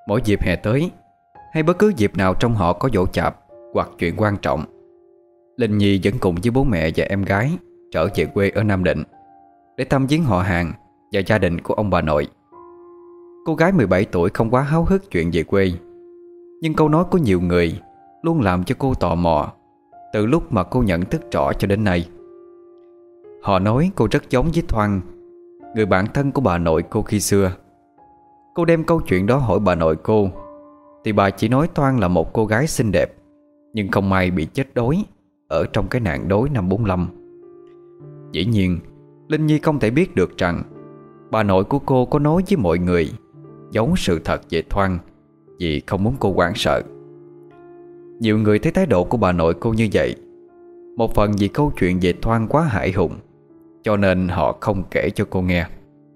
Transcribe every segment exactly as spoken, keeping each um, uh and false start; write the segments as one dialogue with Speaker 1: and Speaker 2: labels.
Speaker 1: Mỗi dịp hè tới, hay bất cứ dịp nào trong họ có giỗ chạp hoặc chuyện quan trọng, Linh Nhi vẫn cùng với bố mẹ và em gái trở về quê ở Nam Định để thăm viếng họ hàng và gia đình của ông bà nội. Cô gái mười bảy tuổi không quá háo hức chuyện về quê, nhưng câu nói của nhiều người luôn làm cho cô tò mò từ lúc mà cô nhận thức rõ cho đến nay. Họ nói cô rất giống với Thoan, người bạn thân của bà nội cô khi xưa. Cô đem câu chuyện đó hỏi bà nội cô, thì bà chỉ nói Thoan là một cô gái xinh đẹp, nhưng không may bị chết đói ở trong cái nạn đói năm bốn lăm. Dĩ nhiên Linh Nhi không thể biết được rằng bà nội của cô có nói với mọi người giấu sự thật về Thoan vì không muốn cô hoảng sợ. Nhiều người thấy thái độ của bà nội cô như vậy, một phần vì câu chuyện về Thoan quá hãi hùng, cho nên họ không kể cho cô nghe.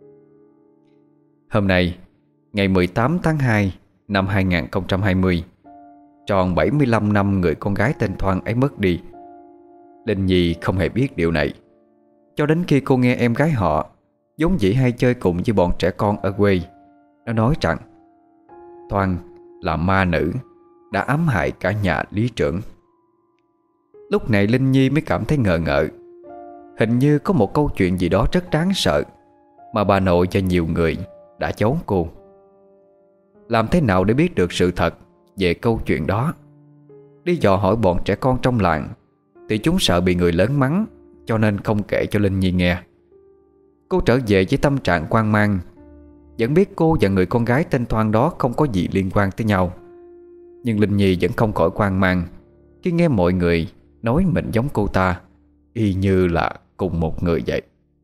Speaker 1: Hôm nay, ngày mười tám tháng hai năm hai nghìn không trăm hai mươi, tròn bảy mươi lăm năm người con gái tên Thoan ấy mất đi. Linh Nhi không hề biết điều này, cho đến khi cô nghe em gái họ, vốn dĩ hay chơi cùng với bọn trẻ con ở quê, nó nói rằng Thoan là ma nữ đã ám hại cả nhà lý trưởng. Lúc này Linh Nhi mới cảm thấy ngờ ngợ. Hình như có một câu chuyện gì đó rất đáng sợ mà bà nội và nhiều người đã giấu cô. Làm thế nào để biết được sự thật về câu chuyện đó? Đi dò hỏi bọn trẻ con trong làng thì chúng sợ bị người lớn mắng, cho nên không kể cho Linh Nhi nghe. Cô trở về với tâm trạng hoang mang, vẫn biết cô và người con gái tên Thoan đó không có gì liên quan tới nhau. Nhưng Linh Nhi vẫn không khỏi hoang mang khi nghe mọi người nói mình giống cô ta, y như là cùng một người vậy.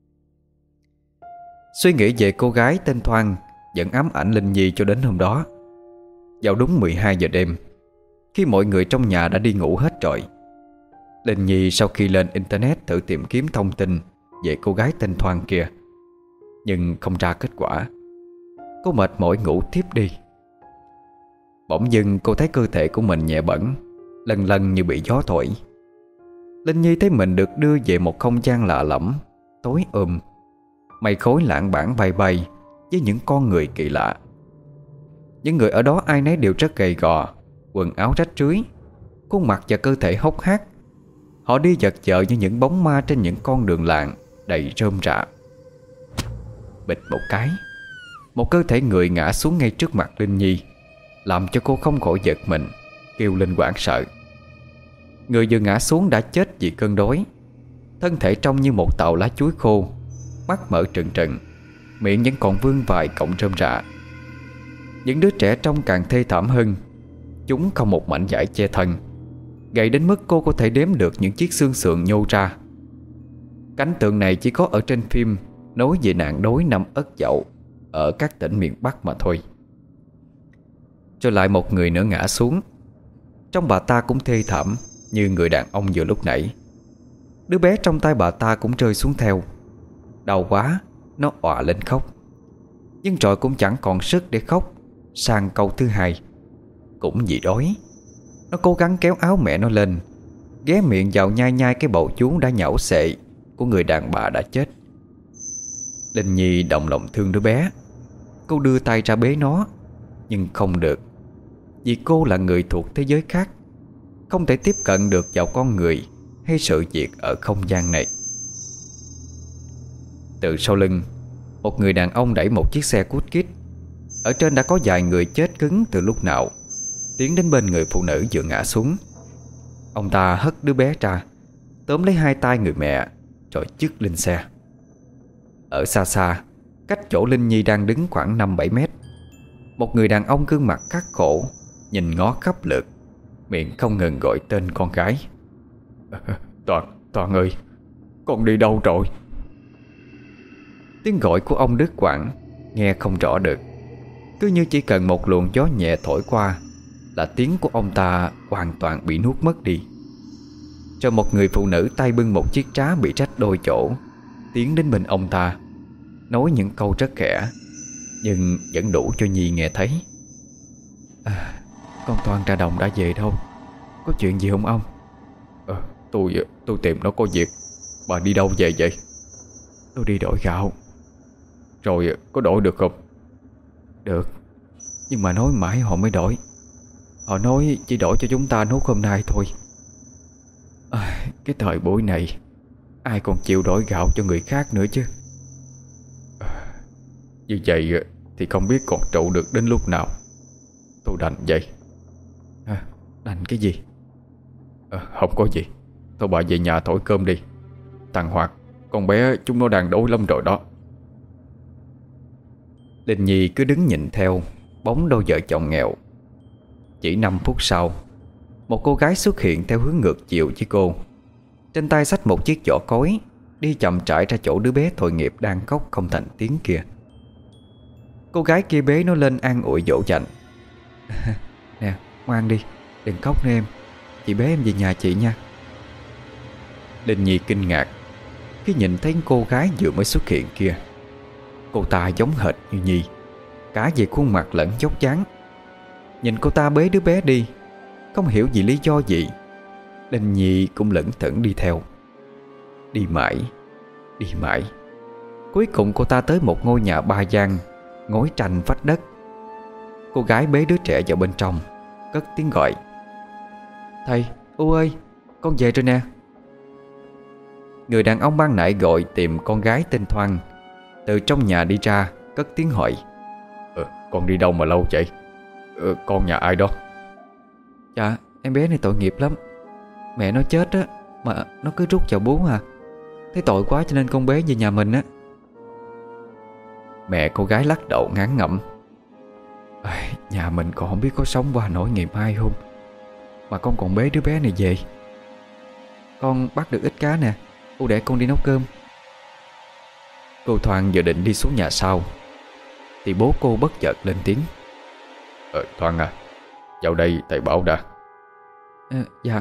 Speaker 1: Suy nghĩ về cô gái tên Thoan vẫn ám ảnh Linh Nhi cho đến hôm đó. Vào đúng mười hai giờ đêm, khi mọi người trong nhà đã đi ngủ hết rồi, Linh Nhi sau khi lên internet thử tìm kiếm thông tin về cô gái tên Thoan kia, nhưng không ra kết quả. Cô mệt mỏi ngủ thiếp đi. Bỗng dưng cô thấy cơ thể của mình nhẹ bẫng, lần lần như bị gió thổi. Linh Nhi thấy mình được đưa về một không gian lạ lẫm, tối ôm, mây khói lảng bảng bay bay với những con người kỳ lạ. Những người ở đó ai nấy đều rất gầy gò, quần áo rách rưới, khuôn mặt và cơ thể hốc hác. Họ đi vật vờ như những bóng ma trên những con đường làng đầy rơm rạ. Bịch một cái, một cơ thể người ngã xuống ngay trước mặt Linh Nhi, làm cho cô không khỏi giật mình, kêu lên hoảng sợ. Người vừa ngã xuống đã chết vì cơn đói. Thân thể trông như một tàu lá chuối khô, mắt mở trừng trừng, miệng vẫn còn vương vài cọng rơm rạ. Những đứa trẻ trông càng thê thảm hơn. Chúng không một mảnh vải che thân, gầy đến mức cô có thể đếm được những chiếc xương sườn nhô ra. Cảnh tượng này chỉ có ở trên phim nói về nạn đói năm Ất Dậu ở các tỉnh miền Bắc mà thôi. Rồi lại một người nữa ngã xuống. Trong bà ta cũng thê thảm như người đàn ông vừa lúc nãy. Đứa bé trong tay bà ta cũng rơi xuống theo. Đau quá, nó òa lên khóc. Nhưng rồi cũng chẳng còn sức để khóc. Sang câu thứ hai, cũng vì đói, nó cố gắng kéo áo mẹ nó lên, ghé miệng vào nhai nhai cái bầu chuối đã nhão xệ của người đàn bà đã chết. Linh Nhi động lòng thương đứa bé. Cô đưa tay ra bế nó, nhưng không được, vì cô là người thuộc thế giới khác, không thể tiếp cận được vào con người hay sự việc ở không gian này. Từ sau lưng, một người đàn ông đẩy một chiếc xe cút kít. Ở trên đã có vài người chết cứng từ lúc nào, tiến đến bên người phụ nữ vừa ngã xuống. Ông ta hất đứa bé ra, tóm lấy hai tay người mẹ, rồi chứt lên xe. Ở xa xa, cách chỗ Linh Nhi đang đứng khoảng năm bảy mét, một người đàn ông gương mặt khắc khổ nhìn ngó khắp lượt, miệng không ngừng gọi tên con gái. Toàn, Toàn ơi, con đi đâu rồi? Tiếng gọi của ông đứt quãng, nghe không rõ được. Cứ như chỉ cần một luồng gió nhẹ thổi qua là tiếng của ông ta hoàn toàn bị nuốt mất đi. Rồi một người phụ nữ tay bưng một chiếc trá bị rách đôi chỗ tiến đến bên ông ta, nói những câu rất khẽ, nhưng vẫn đủ cho Nhi nghe thấy. À, con Toan ra đồng đã về đâu? Có chuyện gì không ông? à, Tôi tôi tìm nó có việc. Bà đi đâu về vậy?
Speaker 2: Tôi đi đổi gạo.
Speaker 1: Rồi có đổi được không?
Speaker 2: Được.
Speaker 1: Nhưng mà nói mãi họ mới đổi. Họ nói chỉ đổi cho chúng ta nốt hôm nay thôi. À, cái thời buổi này ai còn chịu đổi gạo cho người khác nữa chứ. À, như vậy thì không biết còn trụ được đến lúc nào. Tôi đành vậy. À, đành cái gì? À, không có gì. Thôi bà về nhà thổi cơm đi. Thằng Hoạt, con bé chúng nó đang đói lắm rồi đó. Linh Nhi cứ đứng nhìn theo bóng đôi vợ chồng nghèo. Chỉ năm phút sau, một cô gái xuất hiện theo hướng ngược chiều với cô. Trên tay xách một chiếc giỏ cối, đi chậm rãi ra chỗ đứa bé tội nghiệp đang khóc không thành tiếng kia. Cô gái kia bế nó lên an ủi dỗ dành. Nè, ngoan đi, đừng khóc nữa em. Chị bế em về nhà chị nha. Linh Nhi kinh ngạc khi nhìn thấy cô gái vừa mới xuất hiện kia. Cô ta giống hệt như Nhi, cả về khuôn mặt lẫn dốc dáng. Nhìn cô ta bế đứa bé đi, không hiểu vì lý do gì, Linh Nhi cũng lững thững đi theo. Đi mãi, đi mãi, cuối cùng cô ta tới một ngôi nhà ba gian, ngói tranh vách đất. Cô gái bế đứa trẻ vào bên trong, cất tiếng gọi: "Thầy, U ơi, con về rồi nè." Người đàn ông ban nãy gọi tìm con gái tên Thoan từ trong nhà đi ra, cất tiếng hỏi: ờ, "Con đi đâu mà lâu vậy? Ờ, con nhà ai đó?" "Dạ, em bé này tội nghiệp lắm. Mẹ nó chết á, mà nó cứ rút vào bú à. Thấy tội quá cho nên con bé về nhà mình á." Mẹ cô gái lắc đầu ngán ngẩm: "Nhà mình còn không biết có sống qua nỗi ngày mai không, mà con còn bế đứa bé này về. Con bắt được ít cá nè, U để con đi nấu cơm." Cô Thoan vừa định đi xuống nhà sau thì bố cô bất chợt lên tiếng: Ờ Thoan à, vào đây thầy bảo đã." À, dạ.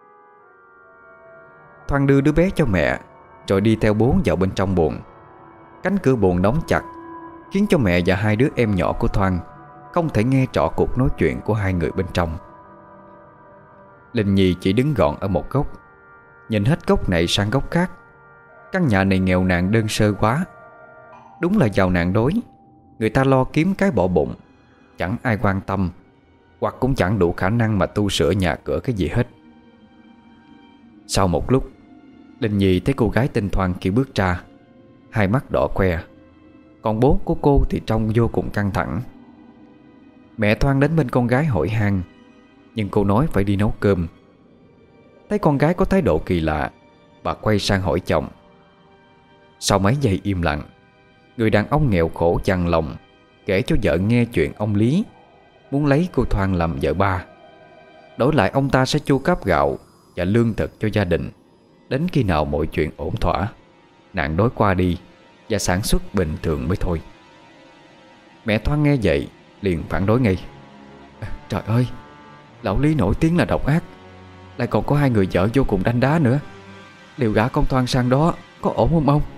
Speaker 1: Thoan đưa đứa bé cho mẹ, rồi đi theo bố vào bên trong buồng. Cánh cửa buồng đóng chặt, khiến cho mẹ và hai đứa em nhỏ của Thoan không thể nghe rõ cuộc nói chuyện của hai người bên trong. Linh Nhi chỉ đứng gọn ở một góc, nhìn hết góc này sang góc khác. Căn nhà này nghèo nàn đơn sơ quá. Đúng là giàu nạn đói, người ta lo kiếm cái bỏ bụng, chẳng ai quan tâm, hoặc cũng chẳng đủ khả năng mà tu sửa nhà cửa cái gì hết. Sau một lúc, Linh Nhi thấy cô gái tên Thoan kia bước ra, hai mắt đỏ que. Còn bố của cô thì trông vô cùng căng thẳng. Mẹ Thoan đến bên con gái hỏi han, nhưng cô nói phải đi nấu cơm. Thấy con gái có thái độ kỳ lạ, bà quay sang hỏi chồng. Sau mấy giây im lặng, người đàn ông nghèo khổ chằn lòng kể cho vợ nghe chuyện ông Lý muốn lấy cô Thoan làm vợ ba. Đổi lại ông ta sẽ chu cấp gạo và lương thực cho gia đình đến khi nào mọi chuyện ổn thỏa, nạn đói qua đi và sản xuất bình thường mới thôi. Mẹ Thoan nghe vậy liền phản đối ngay: à, Trời ơi, lão Lý nổi tiếng là độc ác, lại còn có hai người vợ vô cùng đanh đá nữa. Liệu gả con Thoan sang đó có ổn không ông?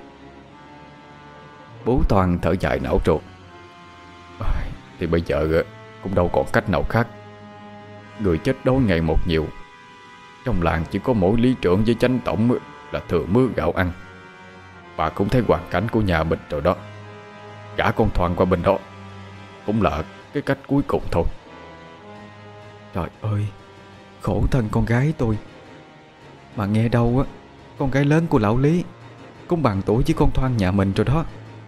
Speaker 1: Bố Thoan thở dài não ruột: à, Thì bây giờ cũng đâu còn cách nào khác. Người chết đói ngày một nhiều. Trong làng chỉ có mỗi lý trưởng với chánh tổng là thừa mứa gạo ăn. Bà cũng thấy hoàn cảnh của nhà mình rồi đó. Gả con Thoan qua bên đó cũng là cái cách cuối cùng thôi. Trời ơi, khổ thân con gái tôi. Mà nghe đâu á, con gái lớn của lão Lý cũng bằng tuổi với con Thoan nhà mình rồi đó.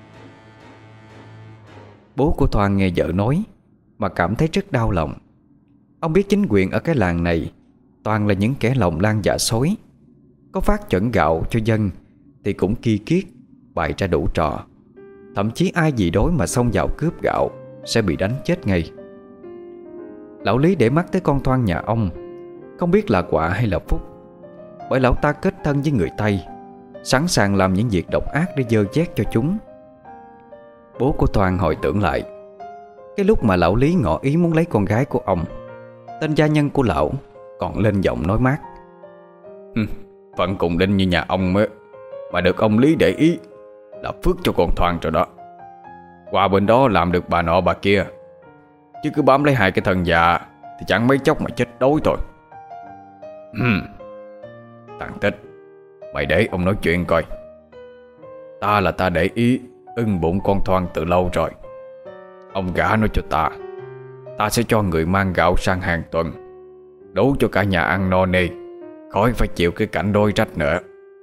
Speaker 1: Bố của Thoan nghe vợ nói mà cảm thấy rất đau lòng. Ông biết chính quyền ở cái làng này toàn là những kẻ lòng lan dạ sói. Có phát chuẩn gạo cho dân thì cũng ki kiết bày ra đủ trò. Thậm chí ai gì đói mà xông vào cướp gạo sẽ bị đánh chết ngay. Lão Lý để mắt tới con Thoan nhà ông, không biết là quả hay là phúc, bởi lão ta kết thân với người Tây, sẵn sàng làm những việc độc ác để dơ vét cho chúng. Bố của Thoan hồi tưởng lại cái lúc mà lão Lý ngỏ ý muốn lấy con gái của ông. Tên gia nhân của lão còn lên giọng nói mát: Phận cùng đinh như nhà ông ấy, mà được ông Lý để ý là phước cho con Thoan rồi đó. Qua bên đó làm được bà nọ bà kia, chứ cứ bám lấy hai cái thần già thì chẳng mấy chốc mà chết đói thôi. hmm. Thằng Tích, mày để ông nói chuyện coi. Ta là ta để ý ưng bụng con Thoan từ lâu rồi. Ông gả nó cho ta
Speaker 2: ta sẽ cho người mang gạo sang hàng tuần, đủ cho cả nhà ăn no nê, khỏi phải chịu cái cảnh đói rách nữa.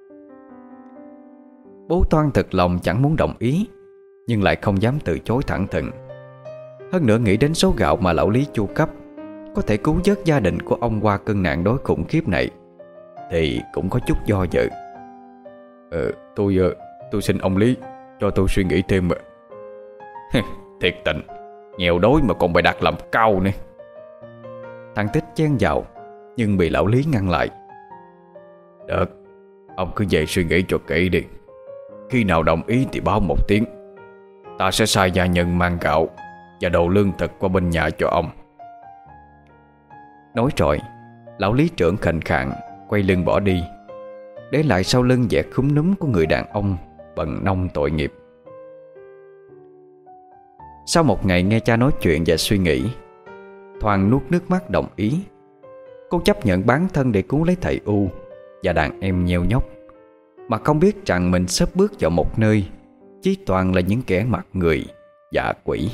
Speaker 1: Bố Toan thực lòng chẳng muốn đồng ý, nhưng lại không dám từ chối thẳng thừng. Hơn nữa nghĩ đến số gạo mà lão Lý chu cấp có thể cứu vớt gia đình của ông qua cơn nạn đói khủng khiếp này, thì cũng có chút do dự.
Speaker 2: Ờ, tôi tôi xin ông Lý cho tôi suy nghĩ thêm. Thiệt tình, nghèo đói mà còn bày đặt làm cao nữa.
Speaker 1: Thằng Tích chen vào, nhưng bị lão Lý ngăn lại.
Speaker 2: Được, ông cứ về suy nghĩ cho kỹ đi. Khi nào đồng ý thì báo một tiếng. Ta sẽ sai gia nhân mang gạo và đồ lương thực qua bên nhà cho ông.
Speaker 1: Nói rồi, lão Lý trưởng khệnh khạng quay lưng bỏ đi, để lại sau lưng vẻ khúm núm của người đàn ông bần nông tội nghiệp. Sau một ngày nghe cha nói chuyện và suy nghĩ, Thoan nuốt nước mắt đồng ý. Cô chấp nhận bán thân để cứu lấy thầy U và đàn em nheo nhóc, mà không biết rằng mình sắp bước vào một nơi chỉ toàn là những kẻ mặt người dạ quỷ.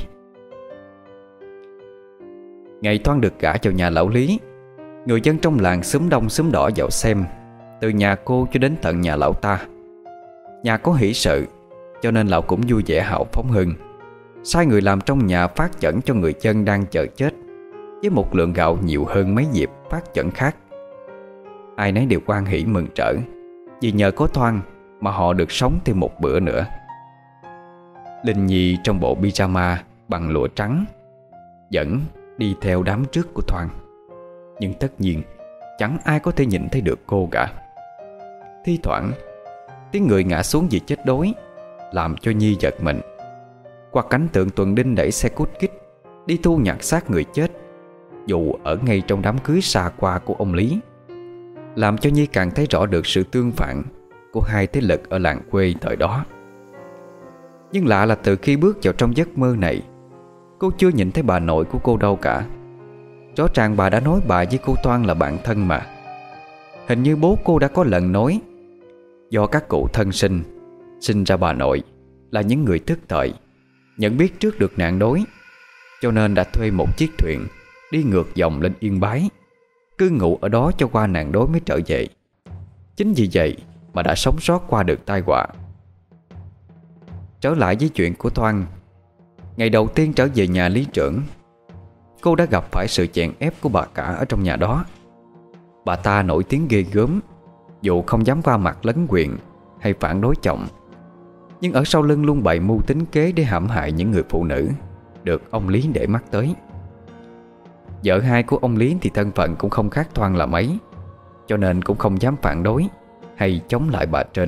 Speaker 1: Ngày Thoan được gả vào nhà lão Lý, người dân trong làng xúm đông xúm đỏ vào xem, từ nhà cô cho đến tận nhà lão ta. Nhà có hỷ sự, cho nên lão cũng vui vẻ hào phóng hơn, sai người làm trong nhà phát chẩn cho người dân đang chờ chết, với một lượng gạo nhiều hơn mấy dịp phát chẩn khác. Ai nấy đều hoan hỉ mừng rỡ, vì nhờ có Thoan mà họ được sống thêm một bữa nữa. Linh Nhi trong bộ pyjama bằng lụa trắng vẫn đi theo đám trước của Thoan, nhưng tất nhiên chẳng ai có thể nhìn thấy được cô cả. Thi thoảng tiếng người ngã xuống vì chết đói làm cho Nhi giật mình, hoặc cảnh tượng tuần đinh đẩy xe cút kít đi thu nhặt xác người chết, dù ở ngay trong đám cưới xa qua của ông Lý, làm cho Nhi càng thấy rõ được sự tương phản của hai thế lực ở làng quê thời đó. Nhưng lạ là từ khi bước vào trong giấc mơ này, cô chưa nhìn thấy bà nội của cô đâu cả. Rõ ràng bà đã nói bà với cô Toan là bạn thân mà. Hình như bố cô đã có lần nói, do các cụ thân sinh sinh ra bà nội là những người thức thời, nhận biết trước được nạn đói, cho nên đã thuê một chiếc thuyền đi ngược dòng lên Yên Bái, cư ngụ ở đó cho qua nạn đói mới trở về. Chính vì vậy mà đã sống sót qua được tai họa. Trở lại với chuyện của Thoan, ngày đầu tiên trở về nhà Lý trưởng, cô đã gặp phải sự chèn ép của bà cả ở trong nhà đó. Bà ta nổi tiếng ghê gớm, dù không dám va mặt lấn quyền hay phản đối chồng, nhưng ở sau lưng luôn bày mưu tính kế để hãm hại những người phụ nữ được ông Lý để mắt tới. Vợ hai của ông Lý thì thân phận cũng không khác Thoan là mấy, cho nên cũng không dám phản đối hay chống lại bà trên.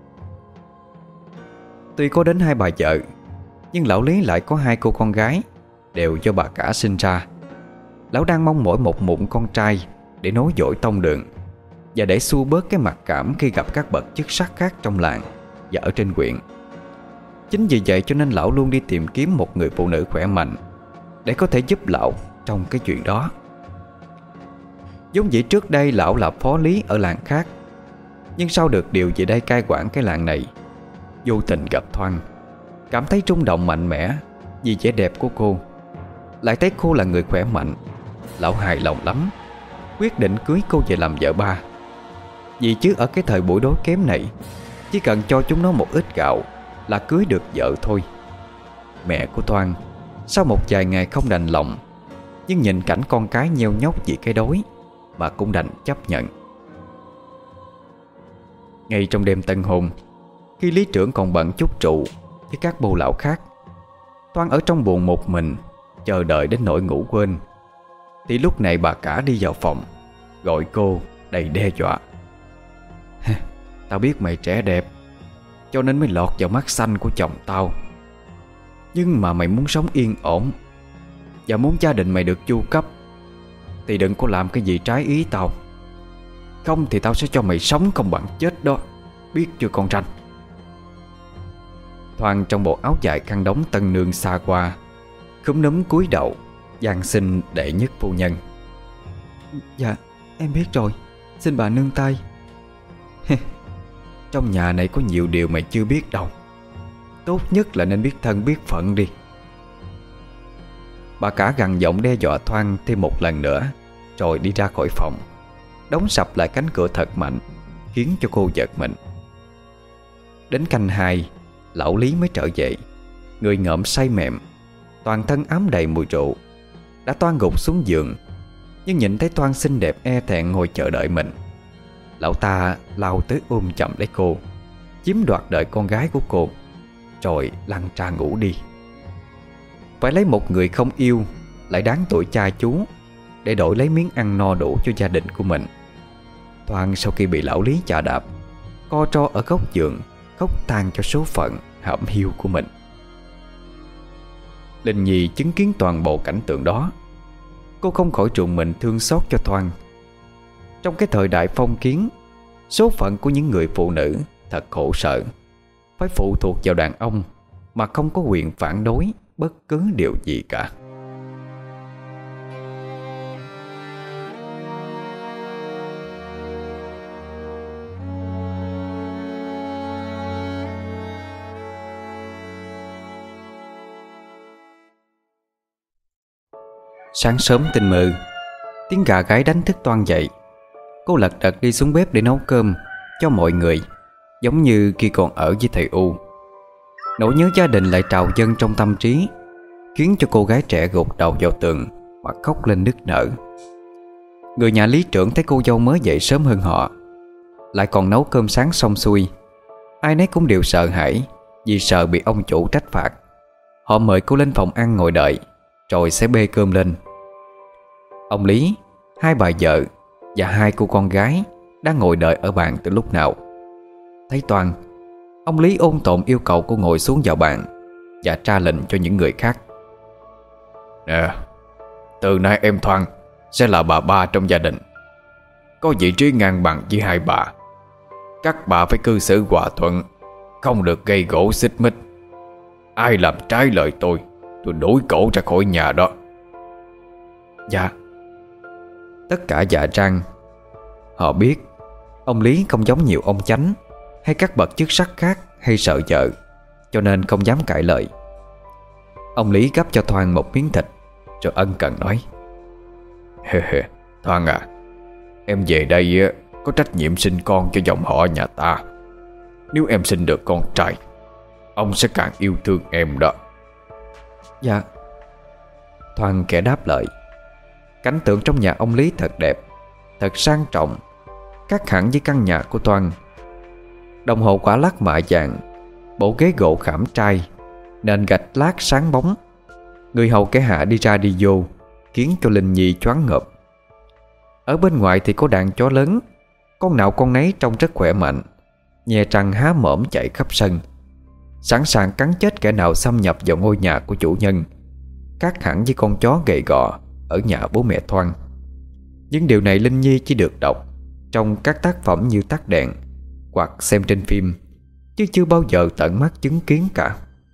Speaker 1: Tuy có đến hai bà vợ, nhưng lão Lý lại có hai cô con gái, đều do bà cả sinh ra. Lão đang mong mỏi một mụn con trai để nối dõi tông đường, và để xua bớt cái mặc cảm khi gặp các bậc chức sắc khác trong làng và ở trên huyện. Chính vì vậy cho nên lão luôn đi tìm kiếm một người phụ nữ khỏe mạnh để có thể giúp lão trong cái chuyện đó. Giống dĩ trước đây lão là phó lý ở làng khác, nhưng sau được điều về đây cai quản cái làng này, vô tình gặp Thoan, cảm thấy rung động mạnh mẽ vì vẻ đẹp của cô, lại thấy cô là người khỏe mạnh. Lão hài lòng lắm, quyết định cưới cô về làm vợ ba. Vì chứ ở cái thời buổi đói kém này, chỉ cần cho chúng nó một ít gạo là cưới được vợ thôi. Mẹ của Thoan sau một vài ngày không đành lòng, nhưng nhìn cảnh con cái nheo nhóc vì cái đói mà cũng đành chấp nhận. Ngay trong đêm tân hôn, khi lý trưởng còn bận chút trụ với các bô lão khác, Thoan ở trong buồng một mình chờ đợi đến nỗi ngủ quên, thì lúc này bà cả đi vào phòng gọi cô đầy đe dọa. Tao biết mày trẻ đẹp, cho nên mới lọt vào mắt xanh của chồng tao. Nhưng mà mày muốn sống yên ổn và muốn gia đình mày được chu cấp, thì đừng có làm cái gì trái ý tao. Không thì tao sẽ cho mày sống không bằng chết đó, biết chưa con ranh? Thoan trong bộ áo dài khăn đóng tân nương xa qua, khúm núm cúi đầu van xin đệ nhất phu nhân. Dạ em biết rồi, xin bà nương tay. Trong nhà này có nhiều điều mày chưa biết đâu, tốt nhất là nên biết thân biết phận đi. Bà cả gằn giọng đe dọa Thoan thêm một lần nữa, rồi đi ra khỏi phòng, đóng sập lại cánh cửa thật mạnh, khiến cho cô giật mình. Đến canh hai, lão Lý mới trở về. Người ngợm say mềm, toàn thân ám đầy mùi rượu. Đã toan gục xuống giường, nhưng nhìn thấy Toan xinh đẹp e thẹn ngồi chờ đợi mình, lão ta lao tới ôm chầm lấy cô, chiếm đoạt đời con gái của cô, rồi lăn ra ngủ đi. Phải lấy một người không yêu, lại đáng tuổi cha chú, để đổi lấy miếng ăn no đủ cho gia đình của mình. Toan sau khi bị lão Lý chà đạp, co ro ở góc giường, khóc than cho số phận hẩm hiu của mình. Linh Nhi chứng kiến toàn bộ cảnh tượng đó, cô không khỏi trùng mình thương xót cho Thoan. Trong cái thời đại phong kiến, số phận của những người phụ nữ thật khổ sở, phải phụ thuộc vào đàn ông mà không có quyền phản đối bất cứ điều gì cả. Sáng sớm tinh mơ, tiếng gà gáy đánh thức Toan dậy. Cô lật đật đi xuống bếp để nấu cơm cho mọi người, giống như khi còn ở với thầy U. Nỗi nhớ gia đình lại trào dâng trong tâm trí, khiến cho cô gái trẻ gục đầu vào tường mà khóc lên nức nở. Người nhà lý trưởng thấy cô dâu mới dậy sớm hơn họ, lại còn nấu cơm sáng xong xuôi. Ai nấy cũng đều sợ hãi, vì sợ bị ông chủ trách phạt. Họ mời cô lên phòng ăn ngồi đợi, rồi sẽ bê cơm lên. Ông Lý, hai bà vợ và hai cô con gái đang ngồi đợi ở bàn từ lúc nào. Thấy Toan, ông Lý ôn tồn yêu cầu cô ngồi xuống vào bàn và ra lệnh cho những người khác.
Speaker 2: Nè, từ nay em Thoan sẽ là bà ba trong gia đình, có vị trí ngang bằng với hai bà. Các bà phải cư xử hòa thuận, không được gây gổ xích mích. Ai làm trái lời tôi, tôi đuổi cổ ra khỏi nhà đó.
Speaker 1: Dạ. Tất cả dạ răng. Họ biết ông Lý không giống nhiều ông chánh hay các bậc chức sắc khác hay sợ vợ, cho nên không dám cãi lời. Ông Lý gắp cho Thoan một miếng thịt, rồi ân cần nói:
Speaker 2: Thoan à, em về đây có trách nhiệm sinh con cho dòng họ nhà ta. Nếu em sinh được con trai, ông sẽ càng yêu thương em đó.
Speaker 1: Dạ. Thoan kẻ đáp lời. Cảnh tượng trong nhà ông Lý thật đẹp, thật sang trọng, khác hẳn với căn nhà của Toan. Đồng hồ quả lắc mạ vàng, bộ ghế gỗ khảm trai, nền gạch lát sáng bóng. Người hầu kẻ hạ đi ra đi vô, khiến cho Linh Nhi choáng ngợp. Ở bên ngoài thì có đàn chó lớn, con nào con nấy trông rất khỏe mạnh, nhè răng há mổm chạy khắp sân, sẵn sàng cắn chết kẻ nào xâm nhập vào ngôi nhà của chủ nhân, khác hẳn với con chó gầy gò ở nhà bố mẹ Thoan. Nhưng điều này Linh Nhi chỉ được đọc trong các tác phẩm như Tắt đèn hoặc xem trên phim, chứ chưa bao giờ tận mắt chứng kiến cả.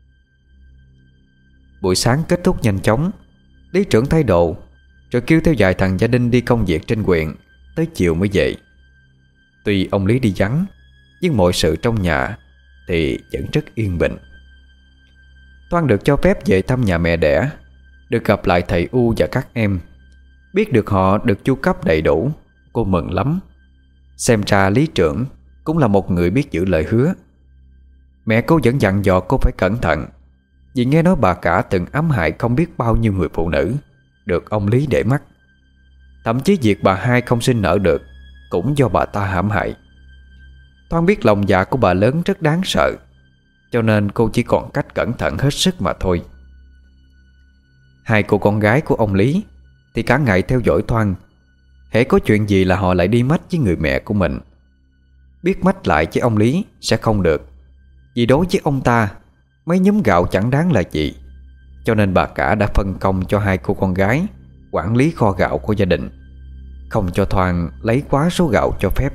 Speaker 1: Buổi sáng kết thúc nhanh chóng, lý trưởng thay đồ, rồi kêu theo vài thằng gia đình đi công việc trên huyện, tới chiều mới về. Tuy ông Lý đi vắng, nhưng mọi sự trong nhà thì vẫn rất yên bình. Toan được cho phép về thăm nhà mẹ đẻ, được gặp lại thầy U và các em. Biết được họ được chu cấp đầy đủ, cô mừng lắm. Xem ra lý trưởng cũng là một người biết giữ lời hứa. Mẹ cô vẫn dặn dò cô phải cẩn thận, vì nghe nói bà cả từng ám hại không biết bao nhiêu người phụ nữ, được ông Lý để mắt. Thậm chí việc bà hai không sinh nở được cũng do bà ta hãm hại. Toan biết lòng dạ của bà lớn rất đáng sợ, cho nên cô chỉ còn cách cẩn thận hết sức mà thôi. Hai cô con gái của ông Lý thì cả ngày theo dõi Toan. Hễ có chuyện gì là họ lại đi mách với người mẹ của mình. Biết mách lại với ông Lý sẽ không được, vì đối với ông ta, mấy nhúm gạo chẳng đáng là gì. Cho nên bà cả đã phân công cho hai cô con gái quản lý kho gạo của gia đình, không cho Thoan lấy quá số gạo cho phép.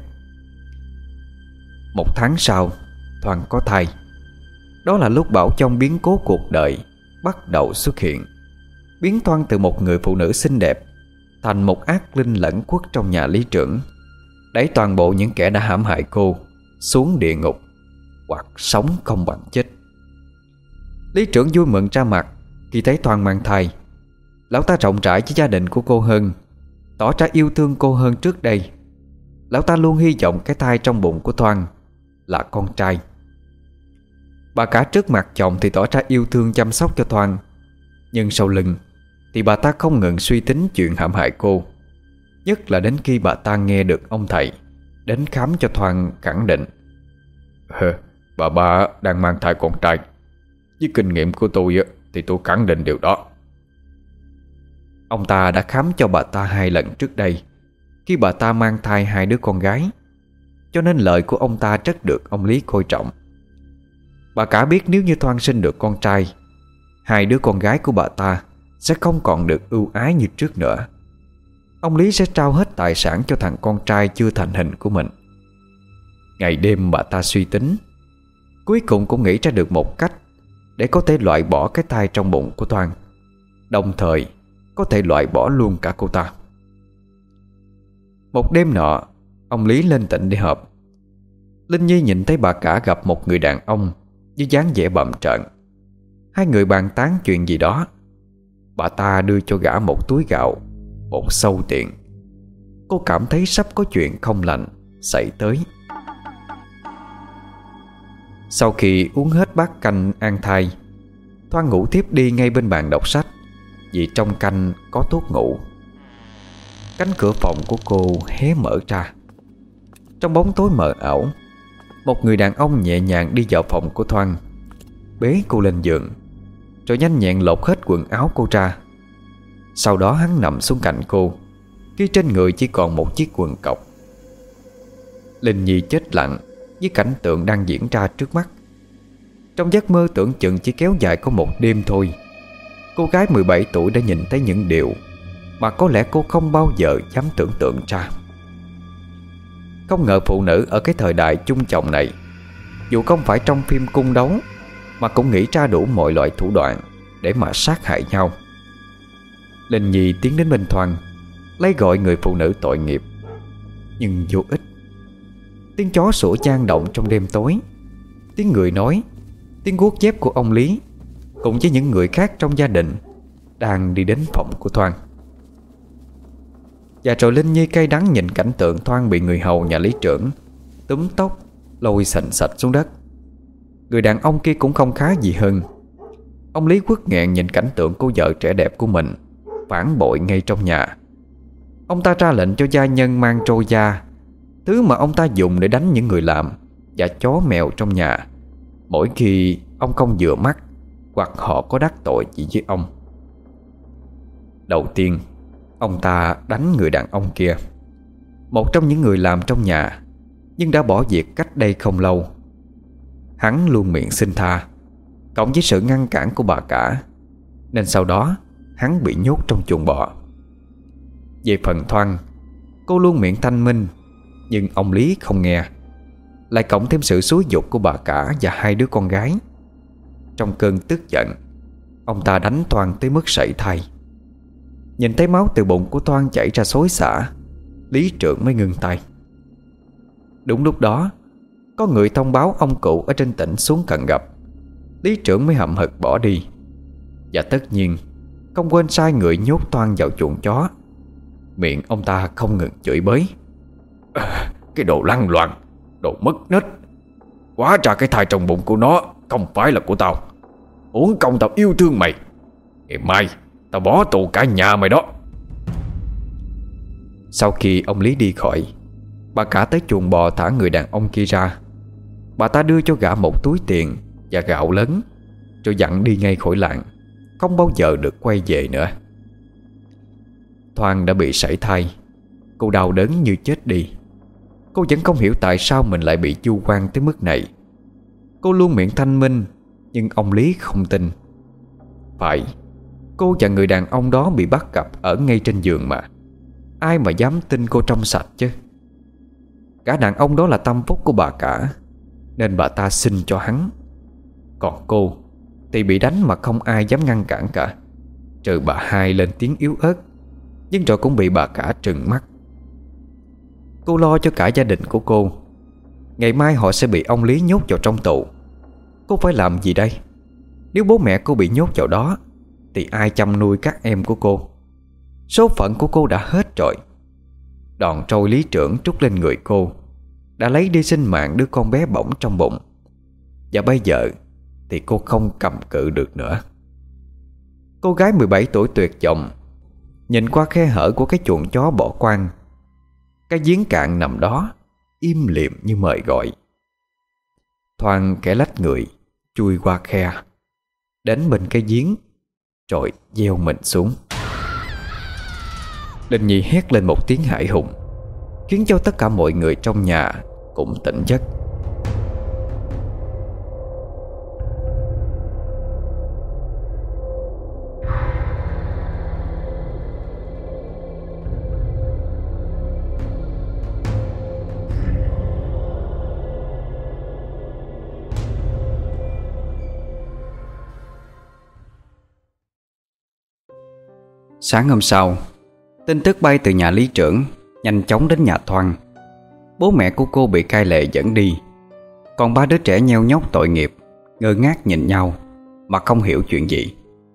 Speaker 1: Một tháng sau, Thoan có thai. Đó là lúc bão trong biến cố cuộc đời bắt đầu xuất hiện, biến Thoan từ một người phụ nữ xinh đẹp thành một ác linh lẩn quất trong nhà lý trưởng, đẩy toàn bộ những kẻ đã hãm hại cô xuống địa ngục, hoặc sống không bằng chết. Lý trưởng vui mừng ra mặt khi thấy Thoan mang thai. Lão ta rộng rãi với gia đình của cô hơn, tỏ ra yêu thương cô hơn trước đây. Lão ta luôn hy vọng cái thai trong bụng của Thoan là con trai. Bà cả trước mặt chồng thì tỏ ra yêu thương chăm sóc cho Thoan, nhưng sau lưng thì bà ta không ngừng suy tính chuyện hãm hại cô. Nhất là đến khi bà ta nghe được ông thầy đến khám cho Thoan khẳng định: Bà ba đang mang thai con trai. Với kinh nghiệm của tôi thì tôi khẳng định điều đó. Ông ta đã khám cho bà ta hai lần trước đây, khi bà ta mang thai hai đứa con gái, cho nên lời của ông ta rất được ông Lý coi trọng. Bà cả biết nếu như Thoan sinh được con trai, hai đứa con gái của bà ta sẽ không còn được ưu ái như trước nữa. Ông Lý sẽ trao hết tài sản cho thằng con trai chưa thành hình của mình. Ngày đêm bà ta suy tính, cuối cùng cũng nghĩ ra được một cách để có thể loại bỏ cái thai trong bụng của Thoan, đồng thời có thể loại bỏ luôn cả cô ta. Một đêm nọ, ông Lý lên tỉnh để họp. Linh Nhi nhìn thấy bà cả gặp một người đàn ông với dáng vẻ bặm trợn. Hai người bàn tán chuyện gì đó. Bà ta đưa cho gã một túi gạo, một xâu tiền. Cô cảm thấy sắp có chuyện không lành xảy tới. Sau khi uống hết bát canh an thai, Thoan ngủ tiếp đi ngay bên bàn đọc sách, vì trong canh có thuốc ngủ. Cánh cửa phòng của cô hé mở ra. Trong bóng tối mờ ảo, một người đàn ông nhẹ nhàng đi vào phòng của Thoan, bế cô lên giường, rồi nhanh nhẹn lột hết quần áo cô ra. Sau đó hắn nằm xuống cạnh cô, khi trên người chỉ còn một chiếc quần cộc. Linh Nhi chết lặng với cảnh tượng đang diễn ra trước mắt. Trong giấc mơ tưởng chừng chỉ kéo dài có một đêm thôi, cô gái mười bảy tuổi đã nhìn thấy những điều mà có lẽ cô không bao giờ dám tưởng tượng ra. Không ngờ phụ nữ ở cái thời đại chung chồng này, dù không phải trong phim cung đấu, mà cũng nghĩ ra đủ mọi loại thủ đoạn để mà sát hại nhau. Linh Nhi tiến đến bên Thoan, lấy gọi người phụ nữ tội nghiệp, nhưng vô ích. Tiếng chó sủa chan động trong đêm tối, tiếng người nói, tiếng guốc dép của ông Lý cùng với những người khác trong gia đình đang đi đến phòng của Thoan. Và rồi Linh Nhi cay đắng nhìn cảnh tượng Thoan bị người hầu nhà lý trưởng túm tóc lôi sành sạch xuống đất. Người đàn ông kia cũng không khá gì hơn. Ông Lý quất nghẹn nhìn cảnh tượng cô vợ trẻ đẹp của mình phản bội ngay trong nhà. Ông ta ra lệnh cho gia nhân mang trôi da, thứ mà ông ta dùng để đánh những người làm và chó mèo trong nhà, mỗi khi ông không vừa mắt hoặc họ có đắc tội gì với ông. Đầu tiên, ông ta đánh người đàn ông kia, một trong những người làm trong nhà, nhưng đã bỏ việc cách đây không lâu. Hắn luôn miệng xin tha, cộng với sự ngăn cản của bà cả, nên sau đó hắn bị nhốt trong chuồng bò. Về phần Thoan, cô luôn miệng thanh minh, nhưng ông Lý không nghe, lại cộng thêm sự xúi giục của bà cả và hai đứa con gái. Trong cơn tức giận, ông ta đánh Thoan tới mức sảy thai. Nhìn thấy máu từ bụng của Thoan chảy ra xối xả, lý trưởng mới ngừng tay. Đúng lúc đó, có người thông báo ông cụ ở trên tỉnh xuống cần gặp. Lý trưởng mới hậm hực bỏ đi. Và tất nhiên không quên sai người nhốt Thoan vào chuồng chó. Miệng ông ta không ngừng chửi bới: à, cái đồ lăng loàn, đồ mất nết, hóa ra cái thai trong bụng của nó không phải là của tao. Uổng công tao yêu thương mày, ngày mai tao bỏ tù cả nhà mày đó. Sau khi ông Lý đi khỏi, bà cả tới chuồng bò thả người đàn ông kia ra. Bà ta đưa cho gã một túi tiền và gạo lớn, rồi dặn đi ngay khỏi làng, không bao giờ được quay về nữa. Thoan đã bị sảy thai. Cô đau đớn như chết đi. Cô vẫn không hiểu tại sao mình lại bị vu oan tới mức này. Cô luôn miệng thanh minh, nhưng ông Lý không tin. Phải, cô và người đàn ông đó bị bắt gặp ở ngay trên giường mà. Ai mà dám tin cô trong sạch chứ. Cả đàn ông đó là tâm phúc của bà cả, nên bà ta xin cho hắn. Còn cô thì bị đánh mà không ai dám ngăn cản cả, trừ bà hai lên tiếng yếu ớt, nhưng rồi cũng bị bà cả trừng mắt. Cô lo cho cả gia đình của cô. Ngày mai họ sẽ bị ông Lý nhốt vào trong tù. Cô phải làm gì đây? Nếu bố mẹ cô bị nhốt vào đó thì ai chăm nuôi các em của cô? Số phận của cô đã hết rồi. Đòn trôi lý trưởng trút lên người cô đã lấy đi sinh mạng đứa con bé bỏng trong bụng. Và bây giờ thì cô không cầm cự được nữa. Cô gái mười bảy tuổi tuyệt vọng nhìn qua khe hở của cái chuồng chó bỏ quang. Cái giếng cạn nằm đó im lìm như mời gọi. Thoan kẻ lách người chui qua khe đến bên cái giếng rồi gieo mình xuống. Linh Nhi hét lên một tiếng hãi hùng, khiến cho tất cả mọi người trong nhà cũng tỉnh giấc. Sáng hôm sau, tin tức bay từ nhà lý trưởng nhanh chóng đến nhà Thoan. Bố mẹ của cô bị cai lệ dẫn đi, còn ba đứa trẻ nheo nhóc tội nghiệp ngơ ngác nhìn nhau mà không hiểu chuyện gì.